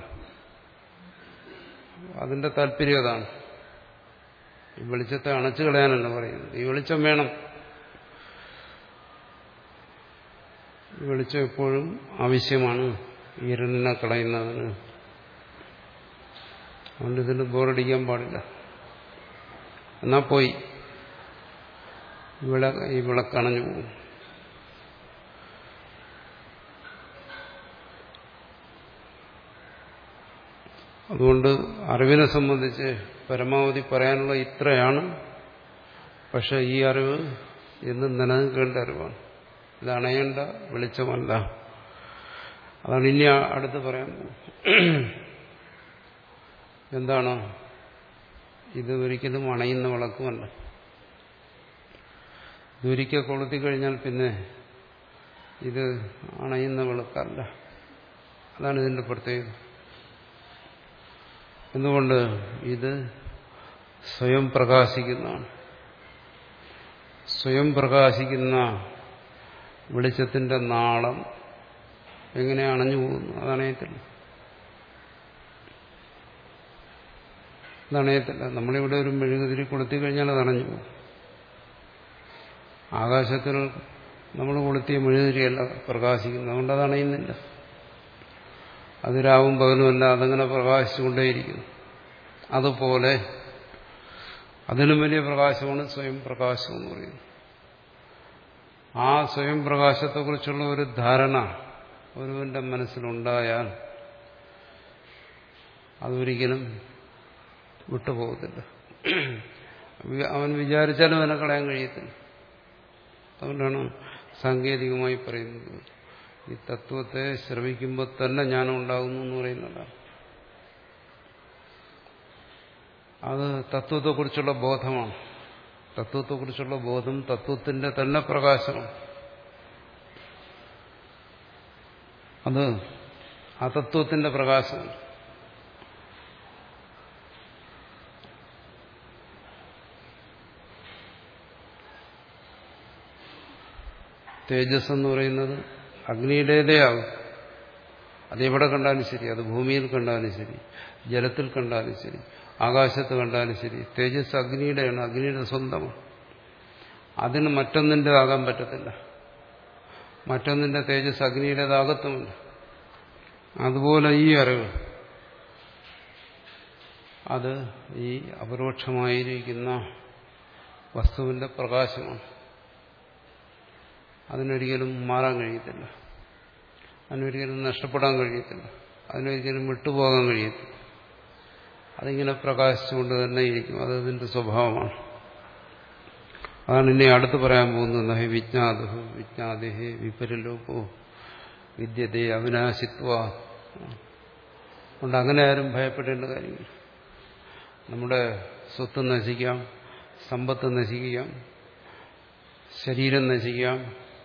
S1: അതിന്റെ താല്പര്യം അതാണ്. ഈ വെളിച്ചത്തെ അണച്ചു കളയാനല്ല പറയുന്നത്. ഈ വെളിച്ചം വേണം. ഈ വെളിച്ചം എപ്പോഴും ആവശ്യമാണ് ഇരുളിനെ കളയുന്നതിന്. അതുകൊണ്ട് ഇതിന് ബോറടിക്കാൻ പാടില്ല. എന്നാ പോയി വിള ഈ വിളക്കണഞ്ഞു പോകും. അതുകൊണ്ട് അറിവിനെ സംബന്ധിച്ച് പരമാവധി പറയാനുള്ള ഇത്രയാണ്. പക്ഷെ ഈ അറിവ് എന്നും നിലനിൽക്കേണ്ട അറിവാണ്. ഇത് അണയേണ്ട വെളിച്ചമല്ല. അതാണ് ഇനി അടുത്ത് പറയാൻ പോകുന്നത്. എന്താണ്? ഇത് ഒരിക്കലും അണയുന്ന വിളക്കുമല്ല. ഇതൊരിക്കൽ കൊളുത്തി കഴിഞ്ഞാൽ പിന്നെ ഇത് അണയുന്ന വിളക്കല്ല. അതാണ് ഇതിന്റെ പ്രത്യേകത. എന്തുകൊണ്ട്? ഇത് സ്വയം പ്രകാശിക്കുന്നതാണ്. സ്വയം പ്രകാശിക്കുന്ന വെളിച്ചത്തിന്റെ നാളം എങ്ങനെ അണഞ്ഞു പോകുന്നു? അതണയത്തില്ല. അതണയത്തില്ല. നമ്മളിവിടെ ഒരു മെഴുകുതിരി കൊളുത്തി കഴിഞ്ഞാൽ അത് അണഞ്ഞു പോകും. ആകാശത്തിൽ നമ്മൾ കൊളുത്തിയ മെഴുകുതിരിയല്ല പ്രകാശിക്കുന്നത്. അതുകൊണ്ട് അത് അണയുന്നില്ല. അത് രാവും പകലുമല്ല, അതങ്ങനെ പ്രകാശിച്ചുകൊണ്ടേയിരിക്കുന്നു. അതുപോലെ അതിലും വലിയ പ്രകാശമാണ് സ്വയം പ്രകാശം എന്ന് പറയുന്നത്. ആ സ്വയം പ്രകാശത്തെക്കുറിച്ചുള്ള ഒരു ധാരണ ഒരുവന്റെ മനസ്സിലുണ്ടായാൽ അതൊരിക്കലും വിട്ടുപോകത്തില്ല. അവൻ വിചാരിച്ചാലും അവനെ കളയാൻ കഴിയത്തില്ല. അതുകൊണ്ടാണ് സാങ്കേതികമായി പറയുന്നത് ഈ തത്വത്തെ ശ്രവിക്കുമ്പോൾ തന്നെ ജ്ഞാനം ഉണ്ടാകുന്നു എന്ന് പറയുന്നതാണ്. അത് തത്വത്തെക്കുറിച്ചുള്ള ബോധമാണ്. തത്വത്തെക്കുറിച്ചുള്ള ബോധം തത്വത്തിന്റെ തന്നെ പ്രകാശമാണ്. അത് ആ തത്വത്തിന്റെ പ്രകാശമാണ്. തേജസ് എന്ന് പറയുന്നത് അഗ്നിയുടേതേ ആകും. അതെവിടെ കണ്ടാലും ശരി, അത് ഭൂമിയിൽ കണ്ടാലും ശരി, ജലത്തിൽ കണ്ടാലും ശരി, ആകാശത്ത് കണ്ടാലും ശരി, തേജസ് അഗ്നിയുടെയാണ്, അഗ്നിയുടെ സ്വന്തമാണ്. അതിന് മറ്റൊന്നിൻ്റെതാകാൻ പറ്റത്തില്ല. മറ്റൊന്നിന്റെ തേജസ് അഗ്നിയുടേതാകത്തുമില്ല. അതുപോലെ ഈ അറിവ് അത് ഈ അപരോക്ഷമായിരിക്കുന്ന വസ്തുവിന്റെ പ്രകാശമാണ്. അതിനൊരിക്കലും മാറാൻ കഴിയത്തില്ല. അതിനൊരിക്കലും നഷ്ടപ്പെടാൻ കഴിയത്തില്ല. അതിനൊരിക്കലും വിട്ടുപോകാൻ കഴിയത്തില്ല. അതിങ്ങനെ പ്രകാശിച്ചുകൊണ്ട് തന്നെ ഇരിക്കും. അത് അതിന്റെ സ്വഭാവമാണ്. അതാണ് ഇനി അടുത്ത് പറയാൻ പോകുന്നത്. നഹി വിജ്ഞാതു വിജ്ഞാദേഹി വിപരിലോപോ വിദ്യതേ അവിനാശിത്വ. അതുകൊണ്ട് അങ്ങനെ ആരും ഭയപ്പെടേണ്ട കാര്യമില്ല. നമ്മുടെ സ്വത്ത് നശിക്കാം, സമ്പത്ത് നശിക്കാം, ശരീരം നശിക്കാം,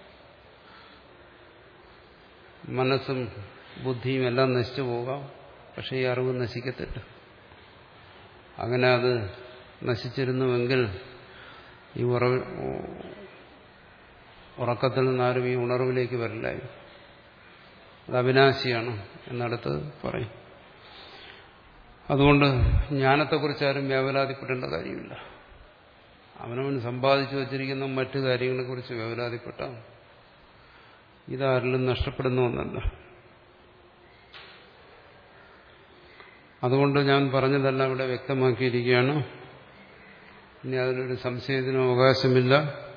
S1: മനസ്സും ബുദ്ധിയും എല്ലാം നശിച്ചു പോകാം. പക്ഷെ ഈ അറിവ് നശിക്കത്തില്ല. അങ്ങനെ അത് നശിച്ചിരുന്നുവെങ്കിൽ ഈ ഉറവ് ഉറക്കത്തിൽ നിന്നാരും ഈ ഉണർവിലേക്ക് വരില്ലായി. അത് അവിനാശിയാണ് എന്നടുത്ത് പറയും. അതുകൊണ്ട് ജ്ഞാനത്തെക്കുറിച്ച് ആരും വ്യാപലാതിപ്പെടേണ്ട കാര്യമില്ല. അവനവൻ സമ്പാദിച്ചു വച്ചിരിക്കുന്ന മറ്റു കാര്യങ്ങളെക്കുറിച്ച് വ്യാപലാതിപ്പെട്ടാൽ ഇതാരിലും നഷ്ടപ്പെടുന്ന ഒന്നല്ല. അതുകൊണ്ട് ഞാൻ പറഞ്ഞതെല്ലാം ഇവിടെ വ്യക്തമാക്കിയിരിക്കുകയാണ്. ഇനി അതിനൊരു സംശയത്തിനും അവകാശമില്ല.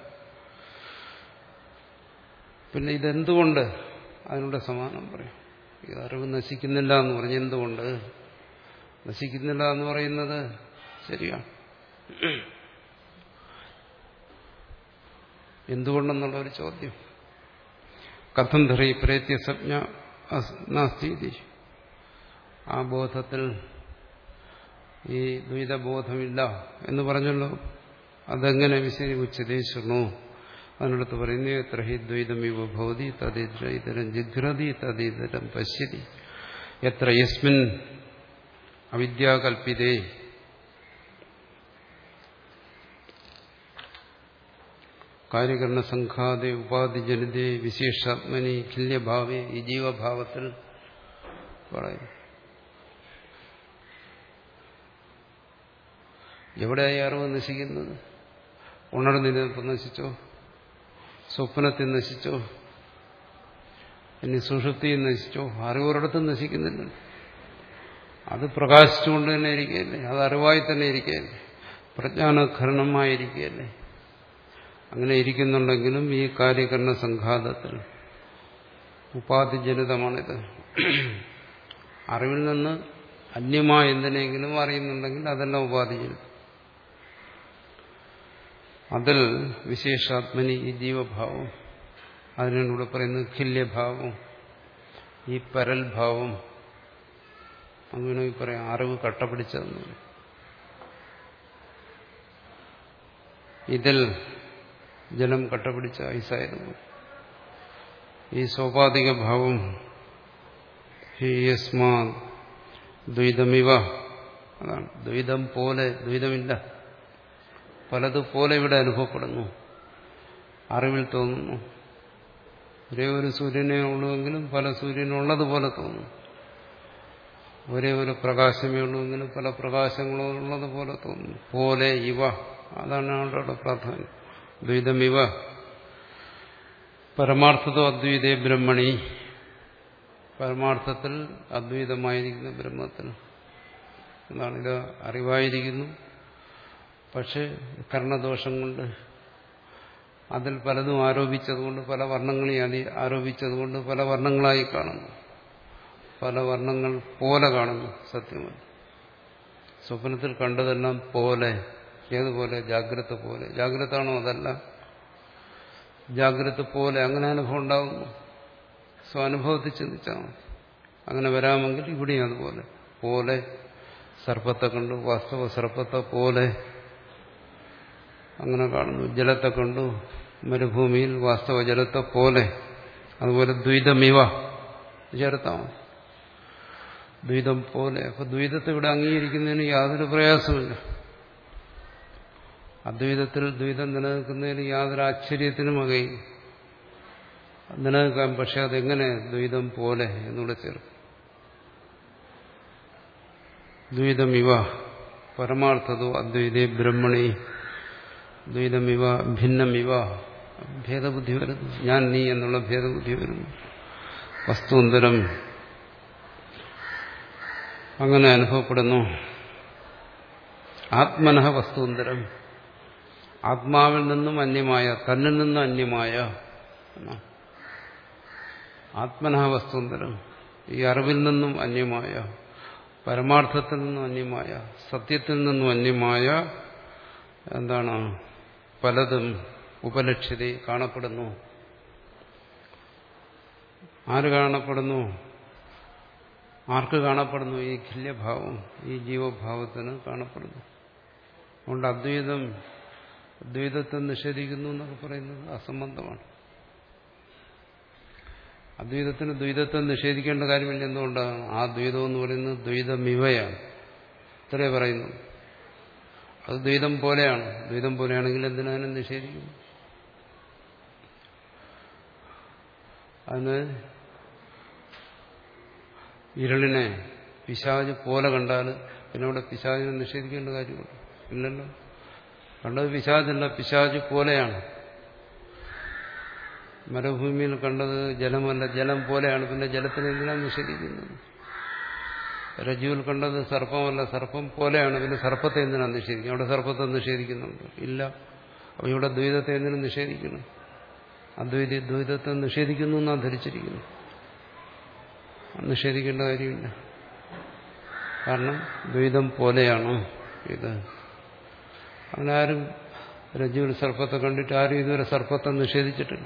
S1: പിന്നെ ഇതെന്തുകൊണ്ട് അതിനുള്ള സമാനം പറയും. ഈ അറിവ് നശിക്കുന്നില്ല എന്ന് പറഞ്ഞ് എന്തുകൊണ്ട് നശിക്കുന്നില്ല എന്ന് പറയുന്നത് ശരിയാണ്. എന്തുകൊണ്ടെന്നുള്ള ഒരു ചോദ്യം. കഥം ധറി പ്രേത്യസജ്ഞ നാസ്തി. ആ ബോധത്തിൽ ഈ ദ്വൈതബോധമില്ല എന്ന് പറഞ്ഞല്ലോ. അതെങ്ങനെ വിശദീകരിച്ചതേ ശൃണു. അതിനടുത്ത് പറയുന്നത് എത്ര ഹി ദ്വൈതമിവ ഭവതി തദിതരം ജിഘ്രതി തദിതരം പശ്യതി എത്ര യസ്മിൻ അവിദ്യാകൽപ്പിതേ കാര്യകരണസംഘാതേ ഉപാധിജനിതേ വിശേഷാത്മനി ഖില്യഭാവേ ഈ ജീവഭാവത്തിൽ പറയും. എവിടെയായി അറിവ് നശിക്കുന്നത്? ഉണർന്നിരുന്നപ്പോൾ നശിച്ചോ? സ്വപ്നത്തിൽ നശിച്ചോ? ഇനി സുഷുപ്തിയിൽ നശിച്ചോ? അറിവൊരിടത്തും നശിക്കുന്നില്ല. അത് പ്രകാശിച്ചുകൊണ്ട് തന്നെ ഇരിക്കുകയല്ലേ, അത് അറിവായി തന്നെ ഇരിക്കുകയല്ലേ, പ്രജ്ഞാനഘരണമായിരിക്കുകയല്ലേ. അങ്ങനെ ഇരിക്കുന്നുണ്ടെങ്കിലും ഈ കാര്യകരണ സംഘാതത്തിൽ ഉപാധിജനിതമാണിത്. അറിവിൽ നിന്ന് അന്യമായ എന്തിനെങ്കിലും അറിയുന്നുണ്ടെങ്കിൽ അതെല്ലാം ഉപാധിജനിതം. അതിൽ വിശേഷാത്മനി ഈ ജീവഭാവം, അതിനൂടെ പറയുന്നത് ഖില്യഭാവം, ഈ പരൽഭാവം, അങ്ങനെ പറയാം അറിവ് കട്ടപിടിച്ചതെന്ന്. ഇതിൽ ജലം കട്ടപിടിച്ച ഐസായിരുന്നു. ഈ സോപാധിക ഭാവം ഹി യസ്മാ ദ്വൈതമിവ, അതാണ് ദ്വൈതം പോലെ. ദ്വൈതമില്ല, പലതുപോലെ ഇവിടെ അനുഭവപ്പെടുന്നു, അറിവിൽ തോന്നുന്നു. ഒരേ ഒരു സൂര്യനെ ഉള്ളുവെങ്കിലും പല സൂര്യനുള്ളതുപോലെ തോന്നുന്നു. ഒരേ ഒരു പ്രകാശമേ ഉള്ളുവെങ്കിലും പല പ്രകാശങ്ങളുള്ളതുപോലെ തോന്നുന്നു. പോലെ ഇവ, അതാണ് അവിടെ പ്രാധാന്യം. ദ്വൈതമിവ പരമാർത്ഥതോ അദ്വൈതേ ബ്രഹ്മണി, പരമാർത്ഥത്തിൽ അദ്വൈതമായിരിക്കുന്ന ബ്രഹ്മത്തിൽ എന്നാണ്. ഇത് അറിവായിരിക്കുന്നു, പക്ഷെ കർണദോഷം കൊണ്ട് അതിൽ പലതും ആരോപിച്ചതുകൊണ്ട്, പല വർണ്ണങ്ങളെ അതി ആരോപിച്ചതുകൊണ്ട് പല വർണ്ണങ്ങളായി കാണുന്നു, പല വർണ്ണങ്ങൾ പോലെ കാണുന്നു. സത്യമല്ല, സ്വപ്നത്തിൽ കണ്ടതെല്ലാം പോലെ. ഏതുപോലെ? ജാഗ്രത പോലെ. ജാഗ്രത ആണോ? അതല്ല, ജാഗ്രത പോലെ. അങ്ങനെ അനുഭവം ഉണ്ടാകുന്നു. സ്വാനുഭവത്തിൽ ചിന്തിച്ചാൽ മതി. അങ്ങനെ വരാമെങ്കിൽ ഇവിടെയും അതുപോലെ. പോലെ സർപ്പത്തെ കണ്ടു, വാസ്തവ സർപ്പത്തെ പോലെ അങ്ങനെ കാണുന്നു. ജലത്തെ കണ്ടു മരുഭൂമിയിൽ, വാസ്തവ ജലത്തെ പോലെ. അതുപോലെ ദ്വൈതമിവ ചേർത്താം, ദ്വൈതം പോലെ. അപ്പൊ ദ്വൈതത്തെ ഇവിടെ അംഗീകരിക്കുന്നതിന് യാതൊരു പ്രയാസമില്ല. അദ്വൈതത്തിൽ ദ്വൈതം നിലനിൽക്കുന്നതിന് യാതൊരു ആശ്ചര്യത്തിനും വകയും നിലനിൽക്കാം. പക്ഷെ അതെങ്ങനെ? ദ്വൈതം പോലെ എന്നൂടെ ചേർക്കും. ദ്വൈതമിവ പരമാർത്ഥതോ അദ്വൈതേ ബ്രഹ്മണി, ദ്വൈതമിവ ഭിന്നമിവ, ഭേദബുദ്ധി വരുന്നു. ഞാൻ നീ എന്നുള്ള ഭേദബുദ്ധി വരുന്നു. വസ്തുന്തരം അങ്ങനെ അനുഭവപ്പെടുന്നു. ആത്മനഃ വസ്തുന്തരം, ആത്മാവിൽ നിന്നും അന്യമായ, തന്നിൽ നിന്നും അന്യമായ. ആത്മനഃ വസ്തുന്തരം, ഈ അറിവിൽ നിന്നും അന്യമായ, പരമാർത്ഥത്തിൽ നിന്നും അന്യമായ, സത്യത്തിൽ നിന്നും അന്യമായ എന്താണ്? പലതും ഉപലക്ഷ്യത കാണപ്പെടുന്നു. ആര് കാണപ്പെടുന്നു? ആർക്ക് കാണപ്പെടുന്നു? ഈ ഖില്യഭാവം, ഈ ജീവഭാവത്തിന് കാണപ്പെടുന്നു. അതുകൊണ്ട് അദ്വൈതം ദ്വൈതത്തെ നിഷേധിക്കുന്നു എന്നൊക്കെ പറയുന്നത് അസംബന്ധമാണ്. അദ്വൈതത്തിന് ദ്വൈതത്തെ നിഷേധിക്കേണ്ട കാര്യമില്ല. എന്തുകൊണ്ടാണ്? ആ ദ്വൈതം എന്ന് പറയുന്നത് ദ്വൈതമിവയാണ്. ഇത്രേ പറയുന്നു. അത് ദ്വൈതം പോലെയാണ്. ദ്വൈതം പോലെയാണെങ്കിൽ എന്തിനാണ് നിഷേധിക്കുന്നു? അതിന് ഇരുളിനെ പിശാച് പോലെ കണ്ടാൽ പിന്നെ അവിടെ പിശാചിനെ നിഷേധിക്കേണ്ട കാര്യമുണ്ട്? ഇല്ലല്ലോ. കണ്ടത് പിശാചല്ല, പിശാച് പോലെയാണ്. മരുഭൂമിയിൽ കണ്ടത് ജലമല്ല, ജലം പോലെയാണ്. പിന്നെ ജലത്തിന് എന്തിനാണ് നിഷേധിക്കുന്നത്? രജ്ജുവിൽ കണ്ടത് സർപ്പമല്ല, സർപ്പം പോലെയാണ്. പിന്നെ സർപ്പത്തെ എന്തിനാണ് നിഷേധിക്കുന്നത്? അവിടെ സർപ്പത്തെ നിഷേധിക്കുന്നുണ്ട്? ഇല്ല. അപ്പോൾ ഇവിടെ ദ്വൈതത്തെ എന്തിനും നിഷേധിക്കുന്നു? അദ്വൈത ദ്വൈതത്തെ നിഷേധിക്കുന്നു എന്നാണ് ധരിച്ചിരിക്കുന്നു. നിഷേധിക്കേണ്ട കാര്യമില്ല. കാരണം ദ്വൈതം പോലെയാണ്. ഇത് അങ്ങനെ ആരും രജ്ജുവിൽ സർപ്പത്തെ കണ്ടിട്ട് ആരും ഇതുവരെ സർപ്പത്തെ നിഷേധിച്ചിട്ടില്ല.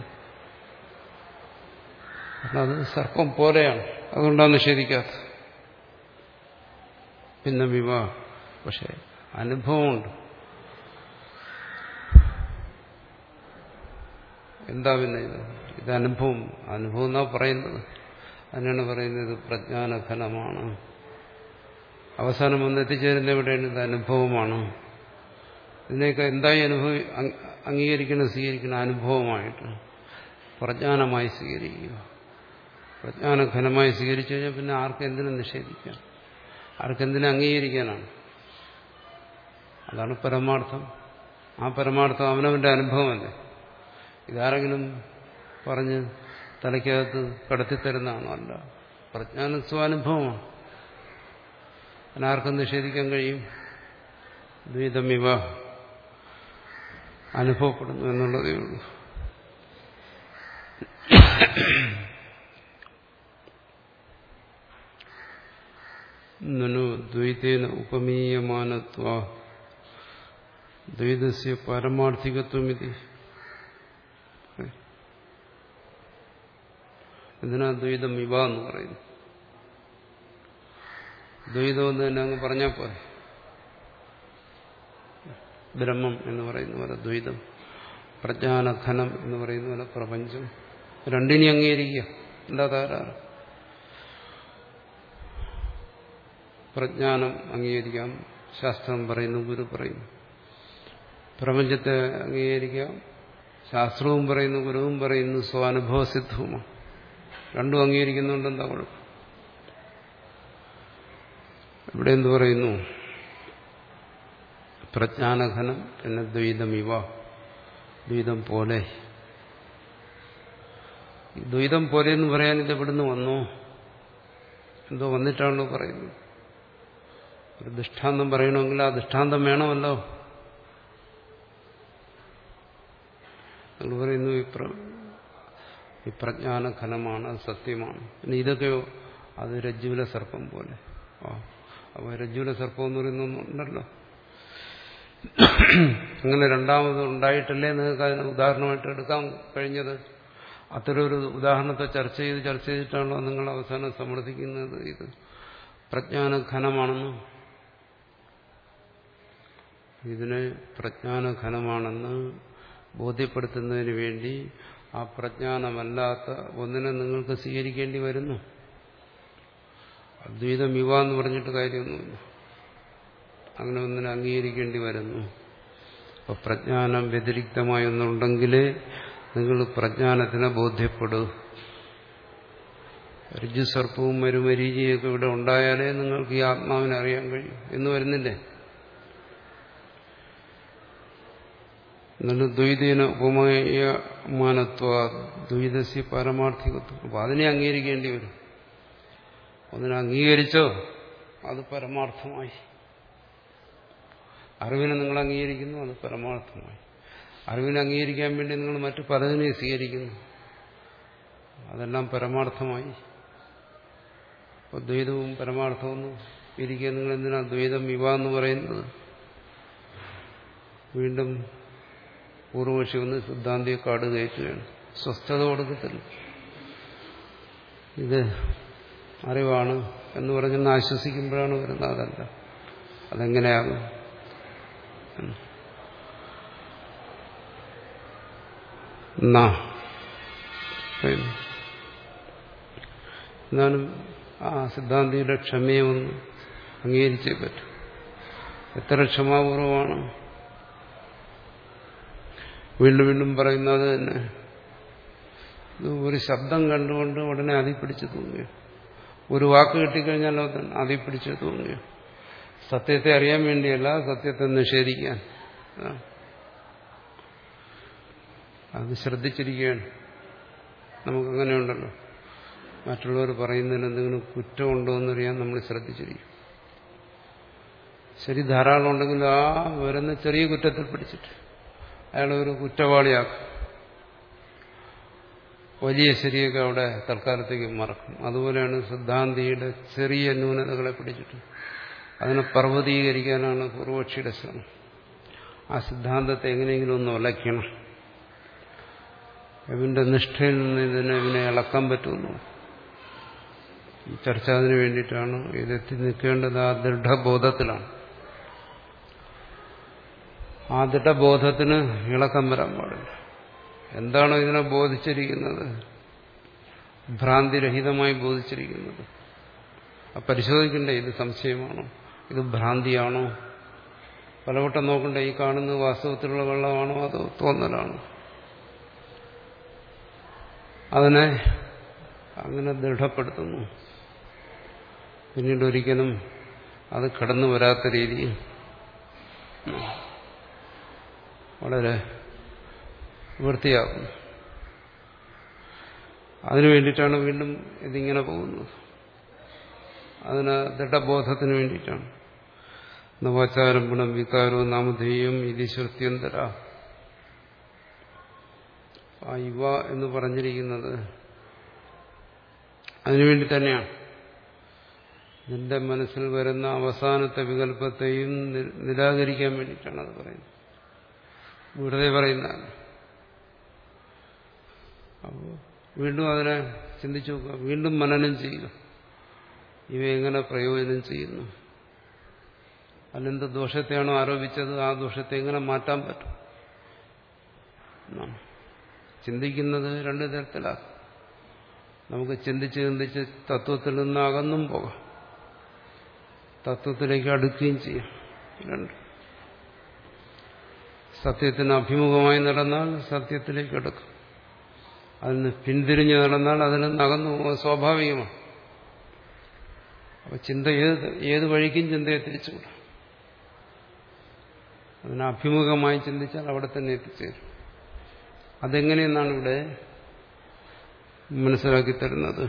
S1: കാരണം അത് സർപ്പം പോലെയാണ്, അതുകൊണ്ടാണ് നിഷേധിക്കാത്തത്. പിന്നെ വിവാ പക്ഷെ അനുഭവമുണ്ട്. എന്താ പിന്നെ ഇത് ഇത് അനുഭവം അനുഭവം എന്നാ പറയുന്നത്. അതിനാണ് പറയുന്നത് ഇത് പ്രജ്ഞാനഘനമാണ്. അവസാനം വന്ന് എത്തിച്ചേരുന്ന എവിടെയാണ്? ഇത് അനുഭവമാണ്. ഇതിനെയൊക്കെ എന്തായി അനുഭവി അംഗീകരിക്കണം, സ്വീകരിക്കണം? അനുഭവമായിട്ട് പ്രജ്ഞാനമായി സ്വീകരിക്കുക. പ്രജ്ഞാനഘനമായി സ്വീകരിച്ചു കഴിഞ്ഞാൽ പിന്നെ ആർക്കെന്തിനും നിഷേധിക്കാം, ആർക്കെന്തിനും അംഗീകരിക്കാനാണ്. അതാണ് പരമാർത്ഥം. ആ പരമാർത്ഥം അവനവന്റെ അനുഭവമല്ലേ. ഇതാരെങ്കിലും പറഞ്ഞ് തലയ്ക്കകത്ത് കടത്തിത്തരുന്നതാണോ? അല്ല, പ്രജ്ഞാനം സ്വാനുഭവമാണ്. അതിനാർക്കും നിഷേധിക്കാൻ കഴിയും. ദ്വൈതമിവ അനുഭവപ്പെടുന്നു എന്നുള്ളതേ ഉള്ളൂ. നനു ദ്വൈതേന ഉപമീയമാനത്വ ദ്വൈതസ്യ പാരമാർത്ഥികത്വമിതി. എന്തിനാ ദ്വൈതം ഇവ എന്ന് പറയുന്നു? ദ്വൈതം എന്ന് തന്നെ അങ്ങ് പറഞ്ഞാൽ പോലെ. ബ്രഹ്മം എന്ന് പറയുന്ന പോലെ ദ്വൈതം, പ്രജ്ഞാനഘനം എന്ന് പറയുന്ന പോലെ പ്രപഞ്ചം, രണ്ടിനെയും അംഗീകരിക്കുക. എന്താ തകരാറ്? പ്രജ്ഞാനം അംഗീകരിക്കാം, ശാസ്ത്രം പറയുന്നു, ഗുരു പറയുന്നു. പ്രപഞ്ചത്തെ അംഗീകരിക്കാം, ശാസ്ത്രവും പറയുന്നു, ഗുരുവും പറയുന്നു, സ്വാനുഭവ സിദ്ധവുമാണ്. രണ്ടും അംഗീകരിക്കുന്നുണ്ട്. എന്താ കുഴപ്പം? ഇവിടെ എന്തു പറയുന്നു? പ്രജ്ഞാനഘനം, പിന്നെ ദ്വൈതമിവ, ദ്വൈതം പോലെ. ദ്വൈതം പോലെ എന്ന് പറയാൻ ഇത് എവിടുന്ന് വന്നു? എന്തോ വന്നിട്ടാണല്ലോ പറയുന്നത്. ഒരു ദൃഷ്ടാന്തം പറയണമെങ്കിൽ ആ ദൃഷ്ടാന്തം വേണമല്ലോ. നിങ്ങൾ പറയുന്നു ഈ പ്രജ്ഞാനഘനമാണ്, അത് സത്യമാണ്. പിന്നെ ഇതൊക്കെയോ അത് രജ്ജുവിലെ സർപ്പം പോലെ. ആ അപ്പോൾ രജ്ജുവിലെ സർപ്പം എന്ന് പറയുന്നുണ്ടല്ലോ. അങ്ങനെ രണ്ടാമത് ഉണ്ടായിട്ടല്ലേ നിങ്ങൾക്ക് അതിന് ഉദാഹരണമായിട്ട് എടുക്കാൻ കഴിഞ്ഞത്? അത്തരമൊരു ഉദാഹരണത്തെ ചർച്ച ചെയ്ത് ചർച്ച ചെയ്തിട്ടാണല്ലോ നിങ്ങൾ അവസാനം സമ്മർദ്ദിക്കുന്നത് ഇത് പ്രജ്ഞാനഘനമാണെന്ന്. ഇതിനെ പ്രജ്ഞാനഘനമാണെന്ന് ബോധ്യപ്പെടുത്തുന്നതിന് വേണ്ടി ആ പ്രജ്ഞാനമല്ലാത്ത ഒന്നിനെ നിങ്ങൾക്ക് സ്വീകരിക്കേണ്ടി വരുന്നു. അദ്വൈതം ഇവ എന്ന് പറഞ്ഞിട്ട് കാര്യമൊന്നുമില്ല. അങ്ങനെ ഒന്നിനെ അംഗീകരിക്കേണ്ടി വരുന്നു. അപ്പൊ പ്രജ്ഞാനം വ്യതിരിക്തമായി ഒന്നുണ്ടെങ്കിലേ നിങ്ങൾ പ്രജ്ഞാനത്തിനെ ബോധ്യപ്പെടൂ. രജ്ജുസർപ്പവും മരുമരീചിയൊക്കെ ഇവിടെ ഉണ്ടായാലേ നിങ്ങൾക്ക് ഈ ആത്മാവിനെ അറിയാൻ കഴിയും എന്ന് വരുന്നില്ലേ? എന്നിട്ട് ദ്വൈതേന ഉപമയമാനത്വ ദ്വൈതസ്യ പാരമാർത്ഥികത്വം. അപ്പൊ അതിനെ അംഗീകരിക്കേണ്ടി വരും. അതിനെ അംഗീകരിച്ചോ അത് പരമാർത്ഥമായി. അറിവിനെ നിങ്ങൾ അംഗീകരിക്കുന്നു, അത് പരമാർത്ഥമായി. അറിവിനെ അംഗീകരിക്കാൻ വേണ്ടി നിങ്ങൾ മറ്റു പലതിനെ സ്വീകരിക്കുന്നു, അതെല്ലാം പരമാർത്ഥമായി. അപ്പോൾ ദ്വൈതവും പരമാർത്ഥവും ഇരിക്കുക. നിങ്ങൾ എന്തിനാ ദ്വൈതം ഇവ എന്ന് പറയുന്നത്? വീണ്ടും പൂർവപക്ഷി വന്ന് സിദ്ധാന്തിയെ കാട് കയറ്റുകയാണ്. സ്വസ്ഥത കൊടുക്കത്തില്ല. ഇത് അറിവാണ് എന്ന് പറഞ്ഞൊന്ന് ആശ്വസിക്കുമ്പോഴാണ് വരുന്നത്. അതല്ല, അതെങ്ങനെയാകും? എന്നാലും ആ സിദ്ധാന്തിയുടെ ക്ഷമയെ ഒന്ന് അംഗീകരിച്ചേ പറ്റും. എത്ര ക്ഷമാപൂർവമാണ് വീണ്ടും വീണ്ടും പറയുന്നത് തന്നെ. ഒരു ശബ്ദം കണ്ടുകൊണ്ട് ഉടനെ അതിപ്പിടിച്ച് തൂങ്ങുകയോ, ഒരു വാക്ക് കിട്ടിക്കഴിഞ്ഞാലോ തന്നെ അതിപ്പിടിച്ച് തൂങ്ങുകയോ. സത്യത്തെ അറിയാൻ വേണ്ടിയല്ല, സത്യത്തെ നിഷേധിക്കാൻ. അത് ശ്രദ്ധിച്ചിരിക്കുകയാണ്. നമുക്കങ്ങനെയുണ്ടല്ലോ, മറ്റുള്ളവർ പറയുന്നതിന് എന്തെങ്കിലും കുറ്റമുണ്ടോ എന്നറിയാൻ നമ്മൾ ശ്രദ്ധിച്ചിരിക്കും. ശരി ധാരാളം ഉണ്ടെങ്കിൽ ആ വരുന്ന ചെറിയ കുറ്റത്തിൽ പിടിച്ചിട്ട് അയാളെ ഒരു കുറ്റവാളിയാക്കും. വലിയ ശരിയൊക്കെ അവിടെ തൽക്കാലത്തേക്ക് മറക്കും. അതുപോലെയാണ് സിദ്ധാന്തിയുടെ ചെറിയ ന്യൂനതകളെ പിടിച്ചിട്ട് അതിനെ പർവ്വതീകരിക്കാനാണ് പൂർവക്ഷിയുടെ ശ്രമം. ആ സിദ്ധാന്തത്തെ എങ്ങനെയെങ്കിലും ഒന്ന് ഉലയ്ക്കണം. ഇവന്റെ നിഷ്ഠയിൽ നിന്ന് ഇതിനെ ഇവനെ ഇളക്കാൻ പറ്റുന്നു. ഈ ചർച്ച അതിനു വേണ്ടിയിട്ടാണ്. ഇതെത്തി നിൽക്കേണ്ടത് ആ ദൃഢബോധത്തിലാണ്. ആ ദൃഢബോധത്തിന് ഇളക്കം വരാൻ പാടില്ല. എന്താണോ ഇതിനെ ബോധിച്ചിരിക്കുന്നത്, ഭ്രാന്തിരഹിതമായി ബോധിച്ചിരിക്കുന്നത്, പരിശോധിക്കണ്ടേ ഇത് സംശയമാണോ, ഇത് ഭ്രാന്തിയാണോ, പലവട്ടം നോക്കണ്ടേ ഈ കാണുന്നത് വാസ്തവത്തിലുള്ള വെള്ളമാണോ അതോ തോന്നലാണോ. അതിനെ അങ്ങനെ ദൃഢപ്പെടുത്തുന്നു. പിന്നീട് ഒരിക്കലും അത് കടന്നു വരാത്ത രീതിയിൽ വളരെ വൃത്തിയാക്കുന്നു. അതിനു വേണ്ടിയിട്ടാണ് വീണ്ടും ഇതിങ്ങനെ പോകുന്നത്. അതിന് ദൃഢബോധത്തിന് വേണ്ടിയിട്ടാണ്. നവാചാരം ഗുണം വികാരവും നാമധേയം ഇത് ശ്രുത്യന്തര. ആ യുവ എന്ന് പറഞ്ഞിരിക്കുന്നത് അതിനുവേണ്ടി തന്നെയാണ്. നിന്റെ മനസ്സിൽ വരുന്ന അവസാനത്തെ വികല്പത്തെയും നിരാകരിക്കാൻ വേണ്ടിയിട്ടാണ് അത് പറയുന്നത്. വെറുതെ പറയുന്നതാണ്. അപ്പോൾ വീണ്ടും അതിനെ ചിന്തിച്ചു നോക്കുക, വീണ്ടും മനനം ചെയ്യുക. ഇവ എങ്ങനെ പ്രയോജനം ചെയ്യുന്നു, അതിലെന്ത് ദോഷത്തെയാണോ ആരോപിച്ചത് ആ ദോഷത്തെ എങ്ങനെ മാറ്റാൻ പറ്റും. ചിന്തിക്കുന്നത് രണ്ടു തരത്തിലാണ്. നമുക്ക് ചിന്തിച്ച് ചിന്തിച്ച് തത്വത്തിൽ നിന്ന് അകന്നും പോകാം, തത്വത്തിലേക്ക് അടുക്കുകയും ചെയ്യാം. രണ്ട്, സത്യത്തിന് അഭിമുഖമായി നടന്നാൽ സത്യത്തിലേക്ക് അടുക്കും, അതിന് പിന്തിരിഞ്ഞ് നടന്നാൽ അതിൽ നിന്ന് അകന്നു പോകുക സ്വാഭാവികമാണ്. അപ്പൊ ചിന്ത ഏത് ഏത് വഴിക്കും ചിന്തയെ തിരിച്ചുവിടാം. അതിന് അഭിമുഖമായി ചിന്തിച്ചാൽ അവിടെ തന്നെ എത്തിച്ചേരും. അതെങ്ങനെയെന്നാണ് ഇവിടെ മനസ്സിലാക്കി തരുന്നത്.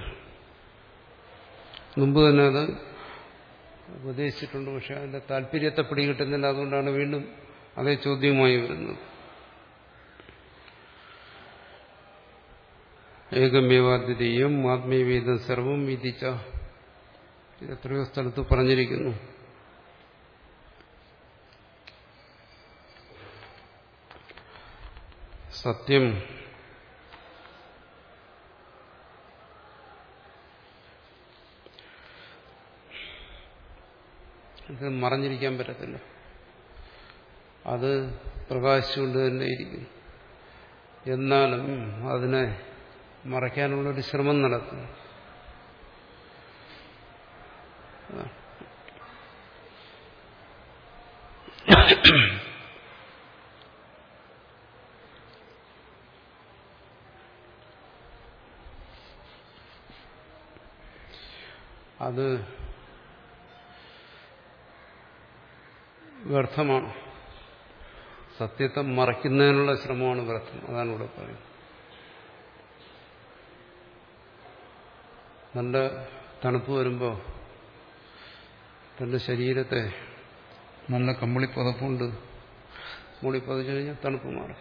S1: മുമ്പ് തന്നെ അത് ഉപദേശിച്ചിട്ടുണ്ട്, പക്ഷെ അതിന്റെ താല്പര്യത്തെ പിടികിട്ടുന്നില്ല. അതുകൊണ്ടാണ് വീണ്ടും അതേ ചോദ്യവുമായി വരുന്നത്. ഏകമേവാദ്വിതീയം ആത്മീയവേദം സർവം വിധിച്ച. ഇത് എത്രയോ സ്ഥലത്ത് പറഞ്ഞിരിക്കുന്നു. സത്യം ഇത് മറഞ്ഞിരിക്കാൻ പറ്റത്തില്ല. അത് പ്രകാശിച്ചുകൊണ്ട് തന്നെ ഇരിക്കും. എന്നാലും അതിനെ മറയ്ക്കാനുള്ളൊരു ശ്രമം നടത്തുന്നു. അത് വ്യർത്ഥമാണ്. സത്യത്തെ മറയ്ക്കുന്നതിനുള്ള ശ്രമമാണ് വ്യർത്ഥം. അതാണ് ഇവിടെ പറയുന്നത്. നല്ല തണുപ്പ് വരുമ്പോൾ തന്റെ ശരീരത്തെ നല്ല കമ്പിളി പുതപ്പുണ്ട് മൂടി പതിച്ചു കഴിഞ്ഞാൽ തണുപ്പ് മാറും.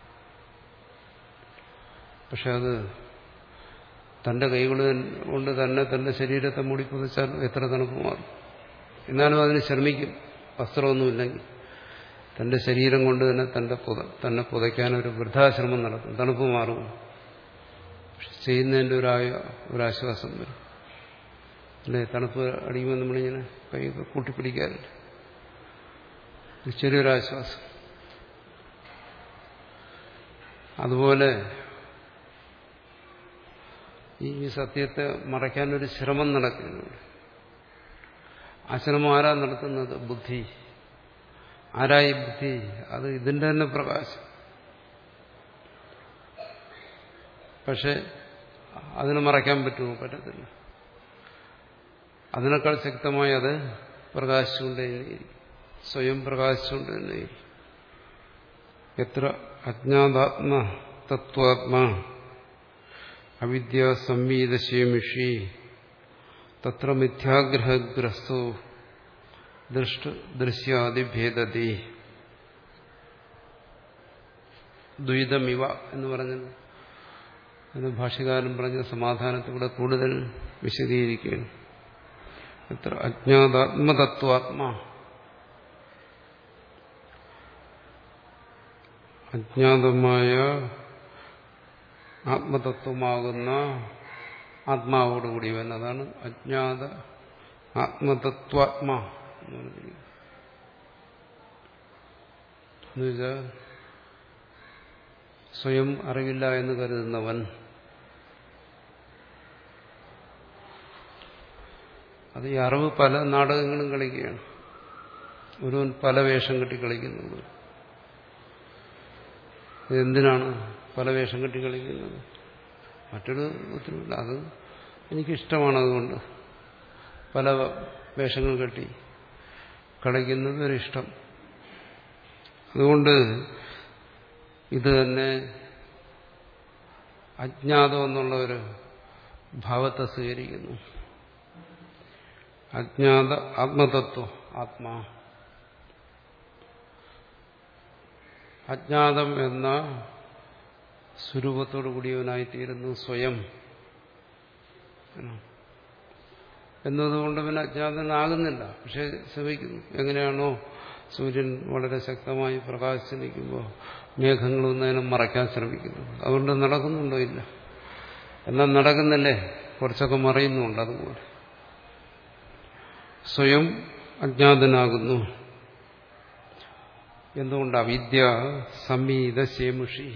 S1: പക്ഷെ അത് തന്റെ കൈകൾ കൊണ്ട് തന്നെ തന്റെ ശരീരത്തെ മൂടി പുതച്ചാൽ എത്ര തണുപ്പ് മാറും. എന്നാലും അതിന് ശ്രമിക്കും. വസ്ത്രമൊന്നുമില്ലെങ്കിൽ തന്റെ ശരീരം കൊണ്ട് തന്നെ തന്റെ പുത തന്നെ പുതയ്ക്കാനൊരു വൃദ്ധാശ്രമം നടത്തും. തണുപ്പ് മാറും. പക്ഷെ ചെയ്യുന്നതിൻ്റെ ഒരായ ഒരാശ്വാസം വരും. അല്ലേ, തണുപ്പ് അടിക്കുമ്പോൾ നമ്മളിങ്ങനെ കൈയൊക്കെ കൂട്ടിപ്പിടിക്കാറില്ല. ചെറിയൊരാശ്വാസം. അതുപോലെ ഈ സത്യത്തെ മറയ്ക്കാനൊരു ശ്രമം നടക്കുന്നുണ്ട്. ആ ശ്രമം ആരാ നടത്തുന്നത്? ബുദ്ധി. ആരായി ബുദ്ധി? അത് ഇതിന്റെ തന്നെ പ്രകാശം. പക്ഷെ അതിനെ മറയ്ക്കാൻ പറ്റുമോ? പറ്റത്തില്ല. അതിനേക്കാൾ ശക്തമായി അത് പ്രകാശിച്ചുകൊണ്ടേയിരിക്കും. സ്വയം പ്രകാശിച്ചുകൊണ്ട് തന്നെ. എത്ര അജ്ഞാതാത്മ തത്വാത്മാ അവിദ്യ സംവീതശേമിഷി തത്ര മിഥ്യാഗ്രഹഗ്രസ്തോ ദൃഷ്ട ദൃശ്യാദിഭേദതി. ദ്വൈതമിവ എന്ന് പറഞ്ഞത് അതിന് ഭാഷ്യകാരൻ പറഞ്ഞ സമാധാനത്തിലൂടെ കൂടുതൽ വിശദീകരിക്കുകയാണ്. എത്ര അജ്ഞാതാത്മതത്വാത്മാ, അജ്ഞാതമായ ആത്മതത്വമാകുന്ന ആത്മാവോടുകൂടിയവൻ. അതാണ് അജ്ഞാത ആത്മതത്വാത്മാ എന്ന് പറഞ്ഞിരിക്കുന്നത്. എന്നുവെച്ചാൽ സ്വയം അറിവില്ല എന്ന് കരുതുന്നവൻ, അത് ഈ അറിവ് പല നാടകങ്ങളും കളിക്കുകയാണ്. ഒരുവൻ പല വേഷം കെട്ടി കളിക്കുന്നത്. എന്തിനാണ് പല വേഷം കെട്ടി കളിക്കുന്നത്? മറ്റൊരു ഉത്തരവില്ല, അത് എനിക്കിഷ്ടമാണ്, അതുകൊണ്ട് പല വേഷങ്ങൾ കെട്ടി കളിക്കുന്നത് ഒരിഷ്ടം. അതുകൊണ്ട് ഇത് തന്നെ അജ്ഞാതം എന്നുള്ള ഒരു ഭാവത്തെ സ്വീകരിക്കുന്നു. അജ്ഞാത ആത്മതത്വം, ആത്മാ, അജ്ഞാതം എന്ന സ്വരൂപത്തോടു കൂടിയവനായിത്തീരുന്നു സ്വയം എന്നതുകൊണ്ട് പിന്നെ അജ്ഞാതനാകുന്നില്ല. പക്ഷെ ശ്രമിക്കുന്നു. എങ്ങനെയാണോ സൂര്യൻ വളരെ ശക്തമായി പ്രകാശിച്ച് നിൽക്കുമ്പോൾ മേഘങ്ങളൊന്നും അതിനെ മറയ്ക്കാൻ ശ്രമിക്കുന്നു. അതുകൊണ്ട് നടക്കുന്നുണ്ടോ? ഇല്ല. എന്നാൽ നടക്കുന്നില്ലേ, കുറച്ചൊക്കെ മറയുന്നുണ്ട്. അതുപോലെ സ്വയം അജ്ഞാതനാകുന്നു. എന്തുകൊണ്ട്? അവിദ്യ സമീത ശേമുഷി,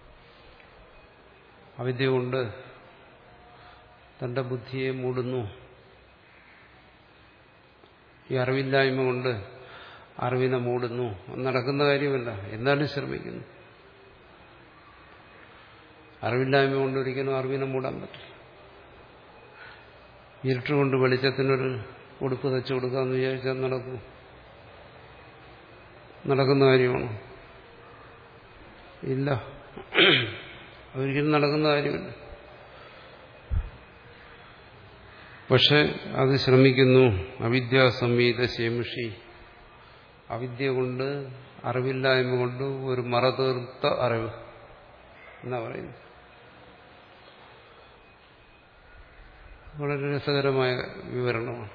S1: അവിദ്യ കൊണ്ട് തന്റെ ബുദ്ധിയെ മൂടുന്നു. ഈ അറിവില്ലായ്മ കൊണ്ട് അറിവിനെ മൂടുന്നു. നടക്കുന്ന കാര്യമല്ല, എന്നാലും ശ്രമിക്കുന്നു. അറിവില്ലായ്മ കൊണ്ട് ഒരിക്കലും അറിവിനെ മൂടാൻ പറ്റില്ല. ഇരുട്ടുകൊണ്ട് വെളിച്ചത്തിനൊരു ഉടുപ്പ് തച്ചു കൊടുക്കാമെന്ന് വിചാരിച്ചാൽ നടക്കും? നടക്കുന്ന കാര്യമാണോ? ഇല്ല, ഒരിക്കലും നടക്കുന്ന കാര്യമില്ല. പക്ഷെ അത് ശ്രമിക്കുന്നു. അവിദ്യാസംവീത ശേമുഷി, അവിദ്യ കൊണ്ട്, അറിവില്ലായ്മ കൊണ്ട് ഒരു മറതീർത്ത അറിവ് എന്നാ പറയുന്നത്. വളരെ രസകരമായ വിവരണമാണ്.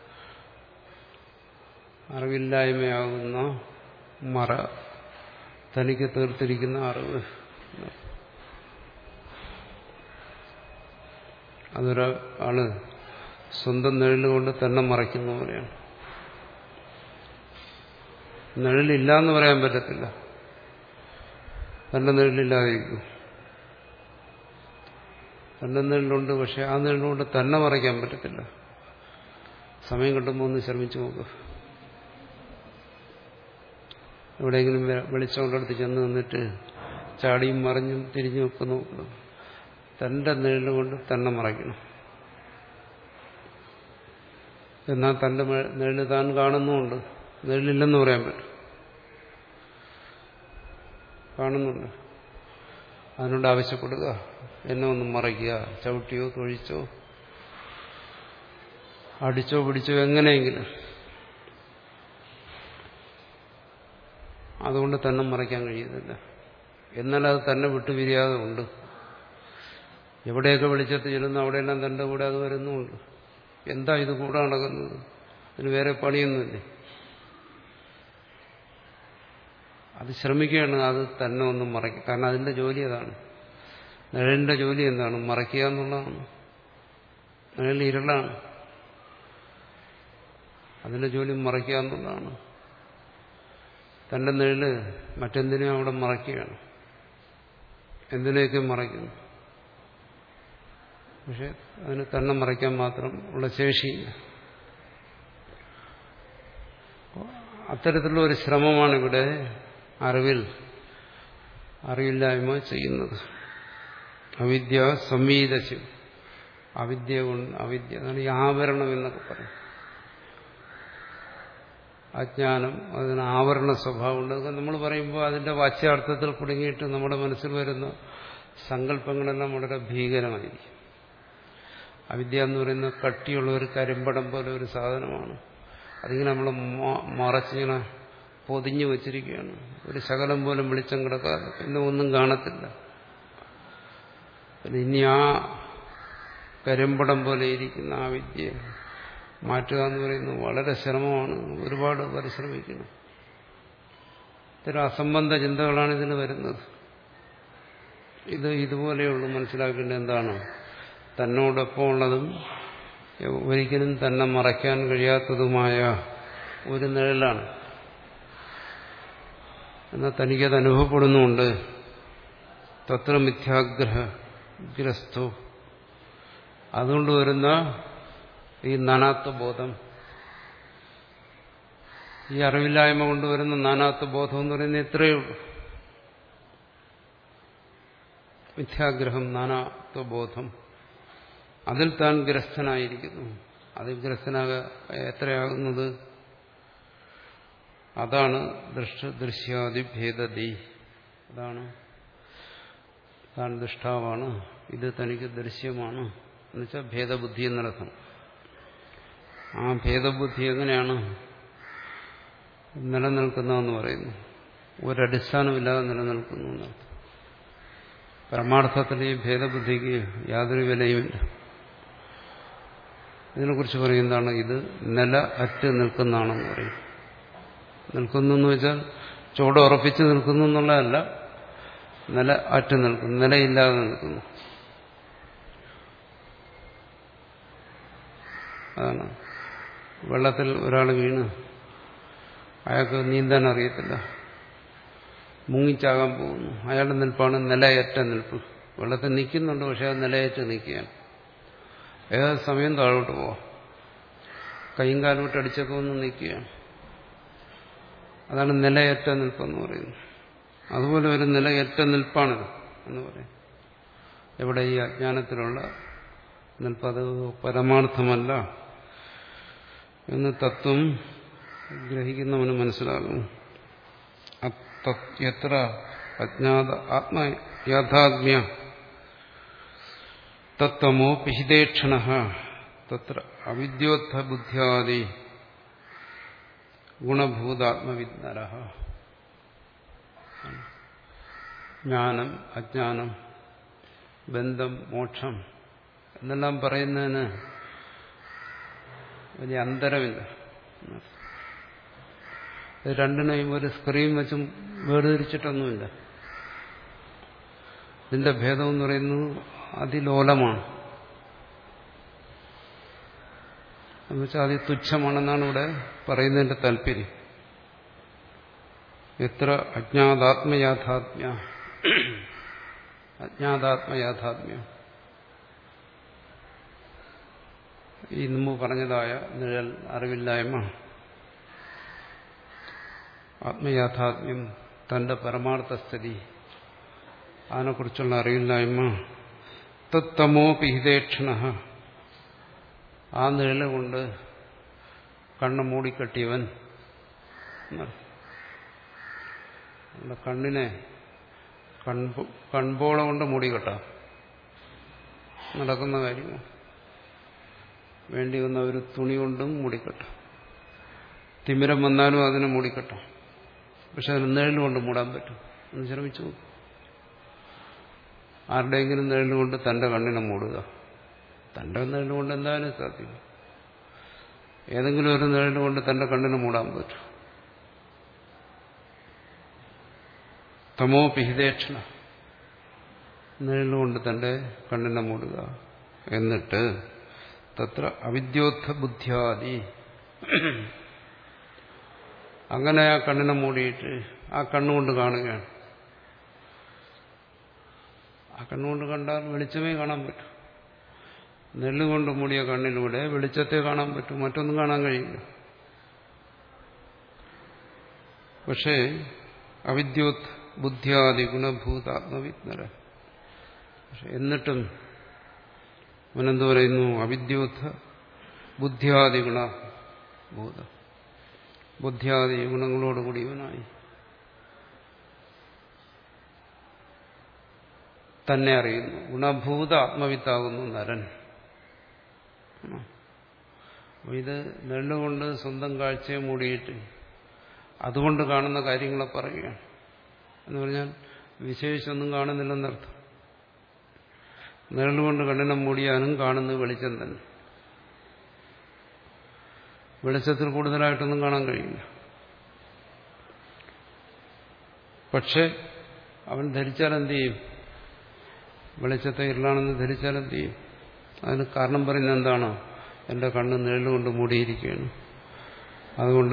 S1: അറിവില്ലായ്മയാകുന്ന മറ തനിക്ക് തീർത്തിരിക്കുന്ന അറിവ്. അതൊരാള് സ്വന്തം നിഴലുകൊണ്ട് തന്നെ മറയ്ക്കുന്ന പോലെയാണ്. നിഴലില്ല എന്ന് പറയാൻ പറ്റത്തില്ല. തന്റെ നിഴലില്ലാതിരിക്കും. തന്റെ നിഴലുണ്ട്, പക്ഷെ ആ നിഴലുകൊണ്ട് തന്നെ മറയ്ക്കാൻ പറ്റത്തില്ല. സമയം കിട്ടുമ്പോൾ ഒന്ന് ശ്രമിച്ചു നോക്കുക. എവിടെയെങ്കിലും വെളിച്ചമുള്ളടത്ത് ചെന്ന് നിന്നിട്ട് ചാടിയും മറിഞ്ഞും തിരിഞ്ഞും ഒക്കെ നോക്കുക. തന്റെ നിഴലുകൊണ്ട് തന്നെ മറയ്ക്കണം. എന്നാൽ തന്റെ നിഴല് താൻ കാണുന്നുമുണ്ട്. നിഴലില്ലെന്ന് പറയാൻ പറ്റും. കാണുന്നുണ്ട്. അതിനോട് ആവശ്യപ്പെടുക, എന്നെ ഒന്ന് മറയ്ക്കുക. ചവിട്ടിയോ തൊഴിച്ചോ അടിച്ചോ പിടിച്ചോ എങ്ങനെയെങ്കിലും അതുകൊണ്ട് തന്നെ മറയ്ക്കാൻ കഴിയുന്നില്ല. എന്നാൽ അത് തന്നെ വിട്ടുപിരിയാതെ ഉണ്ട്. എവിടെയൊക്കെ വെളിച്ചത്ത് ചെല്ലുന്നു അവിടെയെല്ലാം തന്റെ കൂടെ അത് വരുന്നുമുണ്ട്. എന്താ ഇത് കൂടെ നടക്കുന്നത്? അതിന് വേറെ പണിയൊന്നുമില്ലേ? അത് ശ്രമിക്കുകയാണ് അത് തന്നെ ഒന്നും മറയ്ക്കുക. കാരണം അതിന്റെ ജോലി അതാണ്. നിഴലിന്റെ ജോലി എന്താണ്? മറയ്ക്കുക എന്നുള്ളതാണ്. നിഴൽ ഇരുളാണ്. അതിന്റെ ജോലി മറയ്ക്കുക എന്നുള്ളതാണ്. തന്റെ നിഴല് മറ്റെന്തിനും അവിടെ മറയ്ക്കുകയാണ്. എന്തിനെയൊക്കെ മറയ്ക്കുന്നു. പക്ഷെ അതിന് തന്നെ മറയ്ക്കാൻ മാത്രം ഉള്ള ശേഷിയില്ല. അത്തരത്തിലുള്ള ഒരു ശ്രമമാണ് ഇവിടെ അറിവിൽ അറിവില്ലായ്മ ചെയ്യുന്നത്. അവിദ്യ സംവീതശം, അവിദ്യ കൊണ്ട് അവിദ്യ അതാണ് ഈ ആവരണം എന്നൊക്കെ പറയും. അജ്ഞാനം, അതിന് ആവരണ സ്വഭാവമുണ്ട്. അതൊക്കെ നമ്മൾ പറയുമ്പോൾ അതിന്റെ വാച്യാർത്ഥത്തിൽ കുടുങ്ങിയിട്ട് നമ്മുടെ മനസ്സിൽ വരുന്ന സങ്കല്പങ്ങളെല്ലാം വളരെ ഭീകരമായിരിക്കും. അവിദ്യ എന്ന് പറയുന്ന കട്ടിയുള്ള ഒരു കരിമ്പടം പോലെ ഒരു സാധനമാണ്. അതിങ്ങനെ നമ്മൾ മറച്ചിങ്ങനെ പൊതിഞ്ഞു വച്ചിരിക്കുകയാണ്. ഒരു ശകലം പോലും വെളിച്ചം കിടക്കാതെ പിന്നെ ഒന്നും കാണത്തില്ല. ഇനി ആ കരിമ്പടം പോലെ ഇരിക്കുന്ന ആ വിദ്യ മാറ്റുക എന്ന് പറയുന്നത് വളരെ ശ്രമമാണ്, ഒരുപാട് പരിശ്രമിക്കണം. ഇത്തരം അസംബന്ധ ചിന്തകളാണ് ഇതിന് വരുന്നത്. ഇത് ഇതുപോലെയുള്ളൂ മനസ്സിലാക്കേണ്ടത്. എന്താണ്? തന്നോടൊപ്പം ഉള്ളതും ഒരിക്കലും തന്നെ മറയ്ക്കാൻ കഴിയാത്തതുമായ ഒരു നിഴലാണ്. എന്നാൽ തനിക്കത് അനുഭവപ്പെടുന്നുണ്ട്. തത്ര മിഥ്യാഗ്രഹ ഗ്രസ്തു. അതുകൊണ്ട് വരുന്ന ഈ നാനാത്വബോധം, ഈ അറിവില്ലായ്മ കൊണ്ടുവരുന്ന നാനാത്വബോധം എന്ന് പറയുന്നത് ഇത്രയേ ഉള്ളൂ. മിഥ്യാഗ്രഹം, നാനാത്വബോധം, അതിൽ താൻ ഗ്രസ്തനായിരിക്കുന്നു. അതിൽ ഗ്രസ്തനാക എത്രയാകുന്നത്? അതാണ് ദൃഷ്ട ദൃശ്യാദി ഭേദതി. അതാണ് താൻ ദൃഷ്ടാവാണ്, ഇത് തനിക്ക് ദൃശ്യമാണ് എന്നുവെച്ചാൽ ഭേദബുദ്ധി എന്നർത്ഥം. ആ ഭേദബുദ്ധി എങ്ങനെയാണ് നിലനിൽക്കുന്നതെന്ന് പറയുന്നു? ഒരടിസ്ഥാനമില്ലാതെ നിലനിൽക്കുന്നു എന്നർത്ഥം. പരമാർത്ഥത്തിൽ ഈ ഭേദബുദ്ധിക്ക് യാതൊരു വിലയുമില്ല. ഇതിനെക്കുറിച്ച് പറയുന്നതാണ് ഇത് നില അറ്റ് നിൽക്കുന്നതാണെന്ന് പറയും. നിൽക്കുന്നു എന്ന് വെച്ചാൽ ചുവട് ഉറപ്പിച്ച് നിൽക്കുന്നു എന്നുള്ളതല്ല, നില അറ്റ് നിൽക്കുന്നു, നിലയില്ലാതെ നിൽക്കുന്നു. അതാണ്. വെള്ളത്തിൽ ഒരാൾ വീണ് അയാൾക്ക് നീന്താൻ അറിയത്തില്ല, മുങ്ങിച്ചാകാൻ പോകുന്നു. അയാളുടെ നിൽപ്പാണ് നിലയറ്റ നിൽപ്പ്. വെള്ളത്തിൽ നിൽക്കുന്നുണ്ട്, പക്ഷെ അത് നിലയറ്റ് നിൽക്കുകയാണ്. ഏത് സമയം താഴോട്ട് പോവാം, കൈയും കാലോട്ട് അടിച്ചൊക്കെ ഒന്ന് നിൽക്കുകയാണ്. അതാണ് നിലയറ്റ നിൽപ്പെന്ന് പറയുന്നത്. അതുപോലെ ഒരു നിലയറ്റ നിൽപ്പാണിത് എന്ന് പറയും. എവിടെ? ഈ അജ്ഞാനത്തിലുള്ള നിൽപ്പ്. അത് പരമാർത്ഥമല്ല എന്ന് തത്വം ഗ്രഹിക്കുന്നവന് മനസ്സിലാകും. എത്ര അജ്ഞാത ആത്മയാഥാത്മ്യ തത്വമോ പിഹിതേക്ഷണ തത്ര അവിദ്യോത്ഥ ബുദ്ധ്യാദി ഗുണഭൂതാത്മവിജ്ഞര. ജ്ഞാനം, അജ്ഞാനം, ബന്ധം, മോക്ഷം എന്നെല്ലാം പറയുന്നതിന് വലിയ അന്തരമില്ല. ഇത് രണ്ടിനെയും ഒരു സ്ക്രീൻ വെച്ചും വേർതിരിച്ചിട്ടൊന്നുമില്ല. ഇതിന്റെ ഭേദം എന്ന് പറയുന്നത് അതിലോലമാണ്, എന്നുവെച്ചാൽ അതിതുച്ഛമാണെന്നാണ് ഇവിടെ പറയുന്നതിന്റെ താല്പര്യം. എത്ര അജ്ഞാതാത്മയാഥാത്മ്യ അജ്ഞാതാത്മയാഥാത്മ്യം, ഈ മുമ്പ് പറഞ്ഞതായ നിഴൽ, അറിവില്ലായ്മ, ആത്മയാഥാത്മ്യം, തന്റെ പരമാർത്ഥസ്ഥിതി, അതിനെക്കുറിച്ചുള്ള അറിവില്ലായ്മ, തത്തമോ പിഹിതേക്ഷണ, ആ നിഴല് കൊണ്ട് കണ്ണ് മൂടിക്കെട്ടിയവൻ. കണ്ണിനെ കൺപോള കൊണ്ട് മൂടിക്കെട്ടാം, നടക്കുന്ന കാര്യമാണ്. വേണ്ടി വന്ന ഒരു തുണി കൊണ്ടും മൂടിക്കെട്ടാം. തിമിരം വന്നാലും അതിനെ മൂടിക്കെട്ടാം. പക്ഷെ അതിന് നിഴലുകൊണ്ട് മൂടാൻ പറ്റും. ഒന്ന് ശ്രമിച്ചു. ആരുടെയെങ്കിലും നിഴലുകൊണ്ട് തന്റെ കണ്ണിനെ മൂടുക, തന്റെ നിഴലുകൊണ്ട് എന്തായാലും സാധിക്കും. ഏതെങ്കിലും ഒരു നിഴലുകൊണ്ട് തന്റെ കണ്ണിനെ മൂടാൻ പറ്റും. തമോ പിഹിതേക്ഷണ, നിഴലുകൊണ്ട് തന്റെ കണ്ണിനെ മൂടുക. എന്നിട്ട് തത്ര അവിദ്യോത്ഥ ബുദ്ധ്യാദി, അങ്ങനെ ആ കണ്ണിനെ മൂടിയിട്ട് ആ കണ്ണുകൊണ്ട് കാണുകയാണ്. ആ കണ്ണുകൊണ്ട് കണ്ടാൽ വെളിച്ചമേ കാണാൻ പറ്റും. നെല്ലുകൊണ്ട് മൂടിയ കണ്ണിലൂടെ വെളിച്ചത്തെ കാണാൻ പറ്റും, മറ്റൊന്നും കാണാൻ കഴിയില്ല. പക്ഷേ അവിദ്യോത് ബുദ്ധ്യാദി ഗുണഭൂതാത്മവിജ്ഞര, പക്ഷെ എന്നിട്ടും അവനെന്ത് പറയുന്നു? അവിദ്യോത്ഥ ബുദ്ധ്യാദി ഗുണഭൂത, ബുദ്ധ്യാദി ഗുണങ്ങളോടുകൂടി ഇവനായി തന്നെ അറിയുന്നു. ഗുണഭൂത ആത്മവിത്താകുന്നു നരൻ. ഇത് നെല്ലുകൊണ്ട് സ്വന്തം കാഴ്ചയെ മൂടിയിട്ട് അതുകൊണ്ട് കാണുന്ന കാര്യങ്ങളെ പറയുകയാണ്. എന്ന് പറഞ്ഞാൽ വിശേഷിച്ചൊന്നും കാണുന്നില്ലെന്നർത്ഥം. നിഴലുകൊണ്ട് കണ്ണിനെ മൂടിയാലും കാണുന്നത് വെളിച്ചം തന്നെ. വെളിച്ചത്തിൽ കൂടുതലായിട്ടൊന്നും കാണാൻ കഴിയില്ല. പക്ഷെ അവൻ ധരിച്ചാൽ എന്ത് ചെയ്യും? വെളിച്ചത്തെ ഇരുളാണെന്ന് ധരിച്ചാൽ എന്ത് ചെയ്യും? അതിന് കാരണം പറയുന്നത് എന്താണ്? എന്റെ കണ്ണ് നിഴലുകൊണ്ട് മൂടിയിരിക്കുകയാണ്, അതുകൊണ്ട്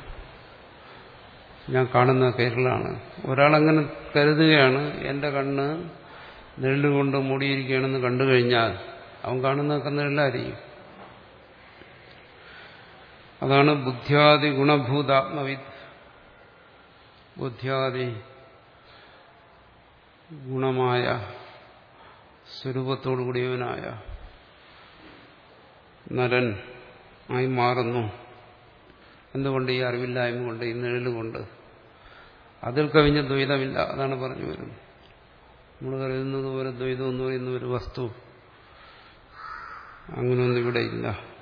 S1: ഞാൻ കാണുന്നതൊക്കെ ഇരുളാണ്. ഒരാളങ്ങനെ കരുതുകയാണ്, എന്റെ കണ്ണ് നിഴലുകൊണ്ട് മൂടിയിരിക്കുകയാണെന്ന് കണ്ടു കഴിഞ്ഞാൽ അവൻ കാണുന്നതൊക്കെ നിഴലായിരിക്കും. അതാണ് ബുദ്ധ്യാദി ഗുണഭൂതാത്മവിദ്. ബുദ്ധ്യാദി ഗുണമായ സ്വരൂപത്തോടുകൂടിയവനായ നരൻ ആയി മാറുന്നു. എന്തുകൊണ്ട്? ഈ അറിവില്ലായ്മ കൊണ്ട്, ഈ നിഴലുകൊണ്ട്. അതിൽ കവിഞ്ഞ ദ്വൈതമില്ല. അതാണ് പറഞ്ഞു വരുന്നത്. നമ്മൾ കരുതുന്നത് പോലെ ദ്വൈതം എന്ന് പറയുന്ന ഒരു വസ്തു അങ്ങനെയൊന്നും ഇവിടെ ഇല്ല.